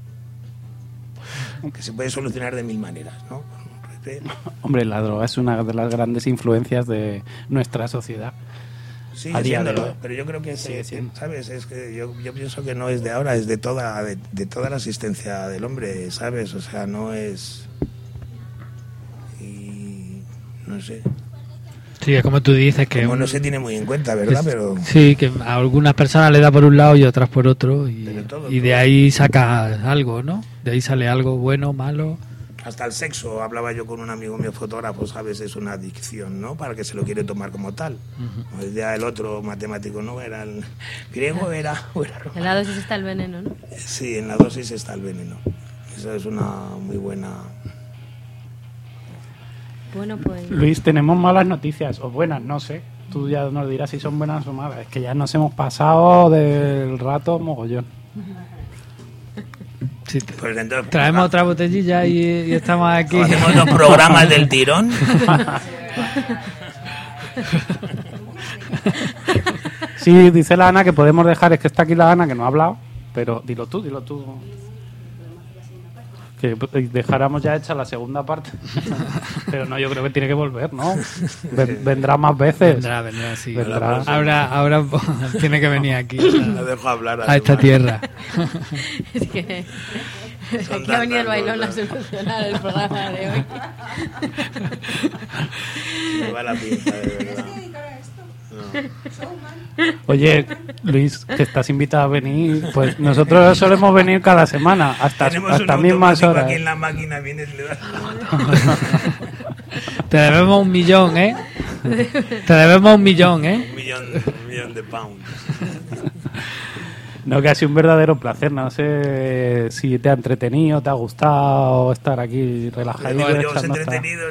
Que se puede solucionar de mil maneras, ¿no? Hombre, la droga es una de las grandes influencias de nuestra sociedad. Sigue siéndolo, pero yo creo que, sí, sí. ¿sabes? Es que yo, yo pienso que no es de ahora, es de toda, de, de toda la existencia del hombre, ¿sabes? O sea, no es... Y... no sé... Sí, es como tú dices que... Como un, no se tiene muy en cuenta, ¿verdad? Es, pero sí, que a algunas personas le da por un lado y a otras por otro, y, todo, y de todo. ahí sacas algo, ¿no? De ahí sale algo bueno, malo... Hasta el sexo, hablaba yo con un amigo mío fotógrafo, ¿sabes? Es una adicción, ¿no? Para que se lo quiere tomar como tal. Uh-huh. El día el otro matemático, ¿no? Era el griego, era... era en la dosis está el veneno, ¿no? Sí, en la dosis está el veneno. Eso es una muy buena... Bueno, pues... Luis, tenemos malas noticias, o buenas, no sé. Tú ya nos dirás si son buenas o malas. Es que ya nos hemos pasado del rato mogollón. Sí, pues entonces, traemos otra botellilla y, y estamos aquí. Hacemos los programas del tirón. Sí, dice la Ana que podemos dejar, es que está aquí la Ana que no ha hablado, pero dilo tú, dilo tú. Que dejáramos ya hecha la segunda parte. Pero no, yo creo que tiene que volver, ¿no? Vendrá más veces. Vendrá, vendrá, sí. Vendrá. Ahora, ahora tiene que venir aquí. Lo dejo hablar a, a esta tierra. Es que aquí ha venido el bailón a solucionar el programa de hoy. Me va la pinta, de verdad. Oye, Luis, que estás invitado a venir. Pues nosotros solemos venir cada semana, hasta, hasta mismas horas. Aquí en la máquina vienes y le das Te debemos un millón, ¿eh? Te debemos un millón, ¿eh? Un millón, un millón de pounds. No, que ha sido un verdadero placer. No sé si te ha entretenido, te ha gustado estar aquí relajadito. Yo, yo os he entretenido.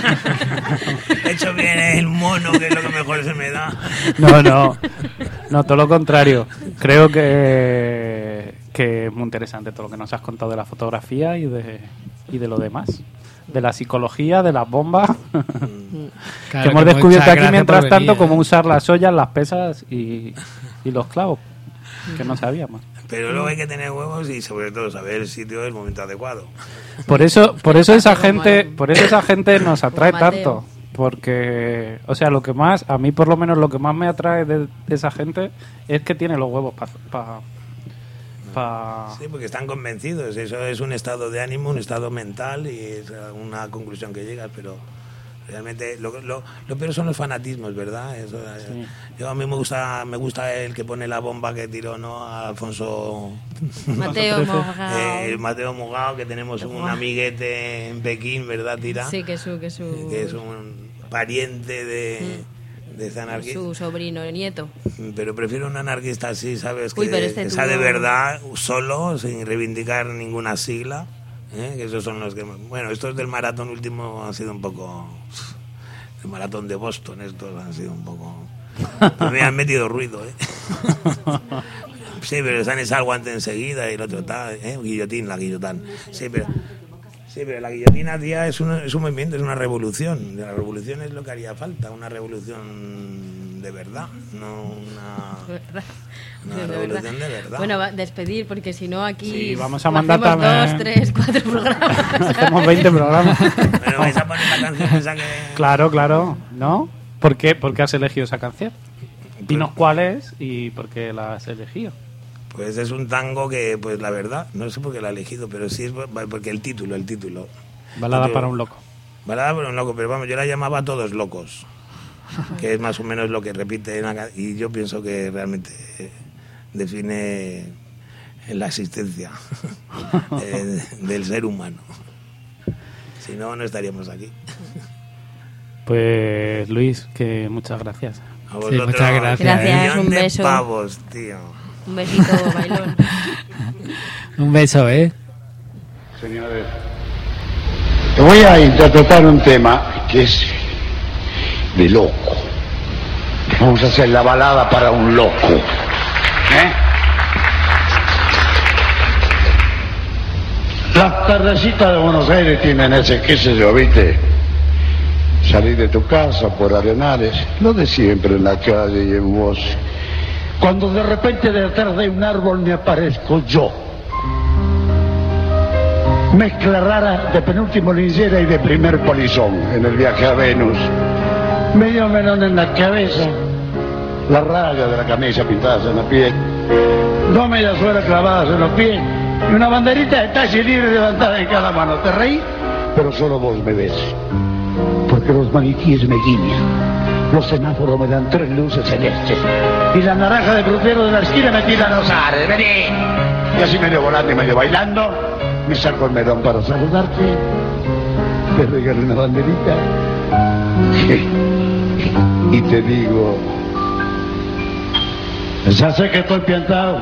He hecho bien el mono, que es lo que mejor se me da. No, no. No, todo lo contrario. Creo que, que es muy interesante todo lo que nos has contado de la fotografía y de, y de lo demás. De la psicología, de las bombas. Claro, que hemos que descubierto aquí mientras venir, tanto, ¿eh? Cómo usar las ollas, las pesas y, y los clavos. Que no sabíamos. Pero luego hay que tener huevos y sobre todo saber el sitio y el momento adecuado. Por eso, por eso esa gente, por eso esa gente nos atrae tanto, porque, o sea, lo que más, a mí por lo menos lo que más me atrae de, de esa gente es que tiene los huevos para pa, pa... Sí, porque están convencidos. Eso es un estado de ánimo, un estado mental y es una conclusión que llegas, pero realmente lo, lo, lo peor son los fanatismos, ¿verdad? Eso, sí. Yo a mí me gusta me gusta el que pone la bomba que tiró, ¿no? A Alfonso Mateo Mogao. Eh, Mateo Mogao, que tenemos un amiguete en Pekín, ¿verdad, Tira? Sí, que es su, que su... que es un pariente de, mm. de ese anarquista. Su sobrino, nieto. Pero prefiero un anarquista así, ¿sabes? Uy, que pero este sea tuvo... de verdad, solo, sin reivindicar ninguna sigla. ¿Eh? Que esos son los que... Bueno, estos del maratón último han sido un poco... El maratón de Boston, estos han sido un poco... Me han metido ruido, ¿eh? Sí, pero están esa guante enseguida y el otro está... ¿eh? Guillotín, la guillotán. Sí, pero... Sí, pero la guillotina, tía, es un, es un movimiento, es una revolución. La revolución es lo que haría falta, una revolución de verdad, no una... Una de revolución verdad. de verdad. Bueno, va a despedir, porque si no aquí... Sí, vamos a mandar también... dos, tres, cuatro programas. Hacemos veinte programas. Pero vais a poner la canción esa que... Claro, claro. ¿No? ¿Por qué, ¿Por qué has elegido esa canción? Dinos cuál es y por qué la has elegido. Pues es un tango que, pues la verdad, no sé por qué la he elegido, pero sí es porque el título, el título. Balada título, para un loco. Balada para un loco, pero vamos, yo la llamaba Todos Locos, que es más o menos lo que repite, y yo pienso que realmente define la existencia eh, del ser humano. Si no, no estaríamos aquí. Pues Luis, que muchas gracias. A vosotros, Sí, muchas gracias. Gracias, un millón de beso. pavos, tío. Un besito, bailón. Un beso, ¿eh? Señores, te voy a interpretar un tema que es de loco. Vamos a hacer la balada para un loco. ¿Eh? Las tardecitas de Buenos Aires tienen ese, qué sé yo, ¿viste? Salir de tu casa por Arenales, lo de siempre en la calle y en vos. Cuando de repente detrás de un árbol me aparezco yo. Mezcla rara de penúltimo linchera y de primer polizón en el viaje a Venus. Medio melón en la cabeza, la raya de la camisa pintada en la piel, dos medias suelas clavadas en los pies y una banderita de taxi libre levantada en cada mano. Te reí, pero solo vos me ves, porque los maniquíes me guiñan, los semáforos me dan tres luces celestes y la naranja de crucero de la esquina me tira los ares. Vení. Y así medio volando y medio bailando, me saco el melón para saludarte, te regalo una banderita y te digo, ya sé que estoy piantao,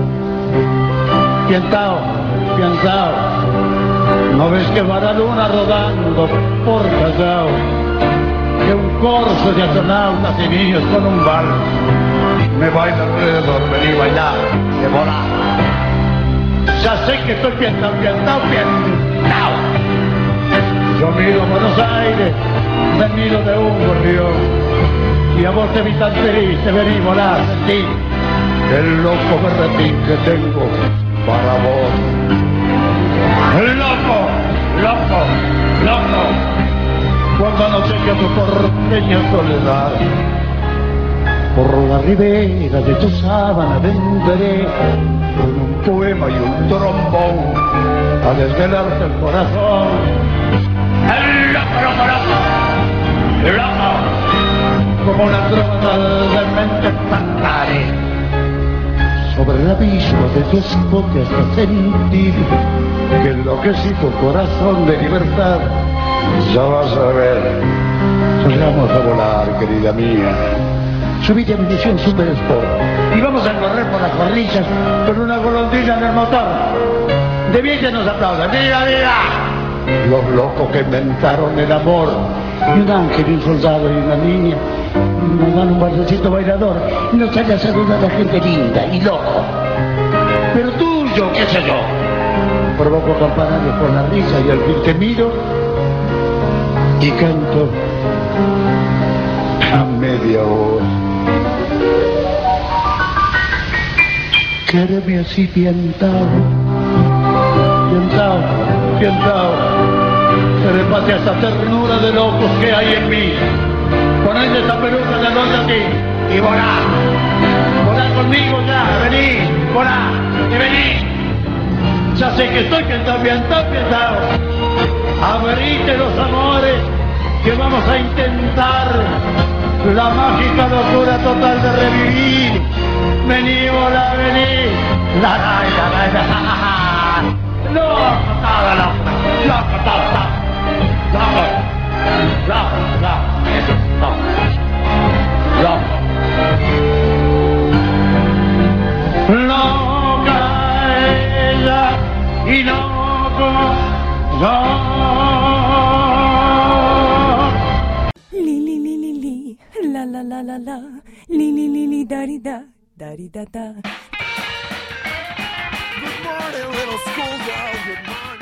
piantao, piantao. ¿No ves que va la luna rodando por Callao? Que un corso de astronautas y niños con un vals me baila alrededor, vení bailar, de volar. Ya sé que estoy piantao, piantao, piantao. Yo miro Buenos Aires, me miro de un gorrión, y a vos te vi tan feliz, te vení volar, sentí el loco berretín que tengo para vos. Loco, loco, loco, cuando anocheció tu porteña soledad, por la ribera de tu sábana venderé con un poema y un trombón a desvelarte el corazón. El loco, loco, loco, loco, como una trova de mente cantaré sobre el abismo de tu escote hasta sentir que enloquecí tu corazón de libertad. Ya vas a ver, salgamos a volar, querida mía. Subite a mi misión Super Sport y vamos a correr por las corrillas con una golondrina en el motor. De bien que nos aplaudan, ¡viva, viva! Los locos que inventaron el amor, y un ángel, y un soldado y una niña, nos dan un bailecito bailador y nos sale a saludar a la gente linda y loco. Pero tuyo, qué sé yo, provoco campanarios por la risa y al fin te miro y canto a media voz. Quédame así piantao, piantao, piantao, trépate a esta ternura de locos que hay en mí, ponete esta peluca de donde a ti y volá, volá conmigo ya, vení, volá, y vení, ya sé que estoy piantao, piantao, piantao, abrite los amores que vamos a intentar la mágica locura total de revivir. Vení, volá, vení, la la la la la, loco, toda loca, loco, toda, loco, loco, loco, loco, loca ella y loco yo. Li li li li li, la la la la la, li li li li da di da, da di da da. Good morning, little schoolgirl, good morning.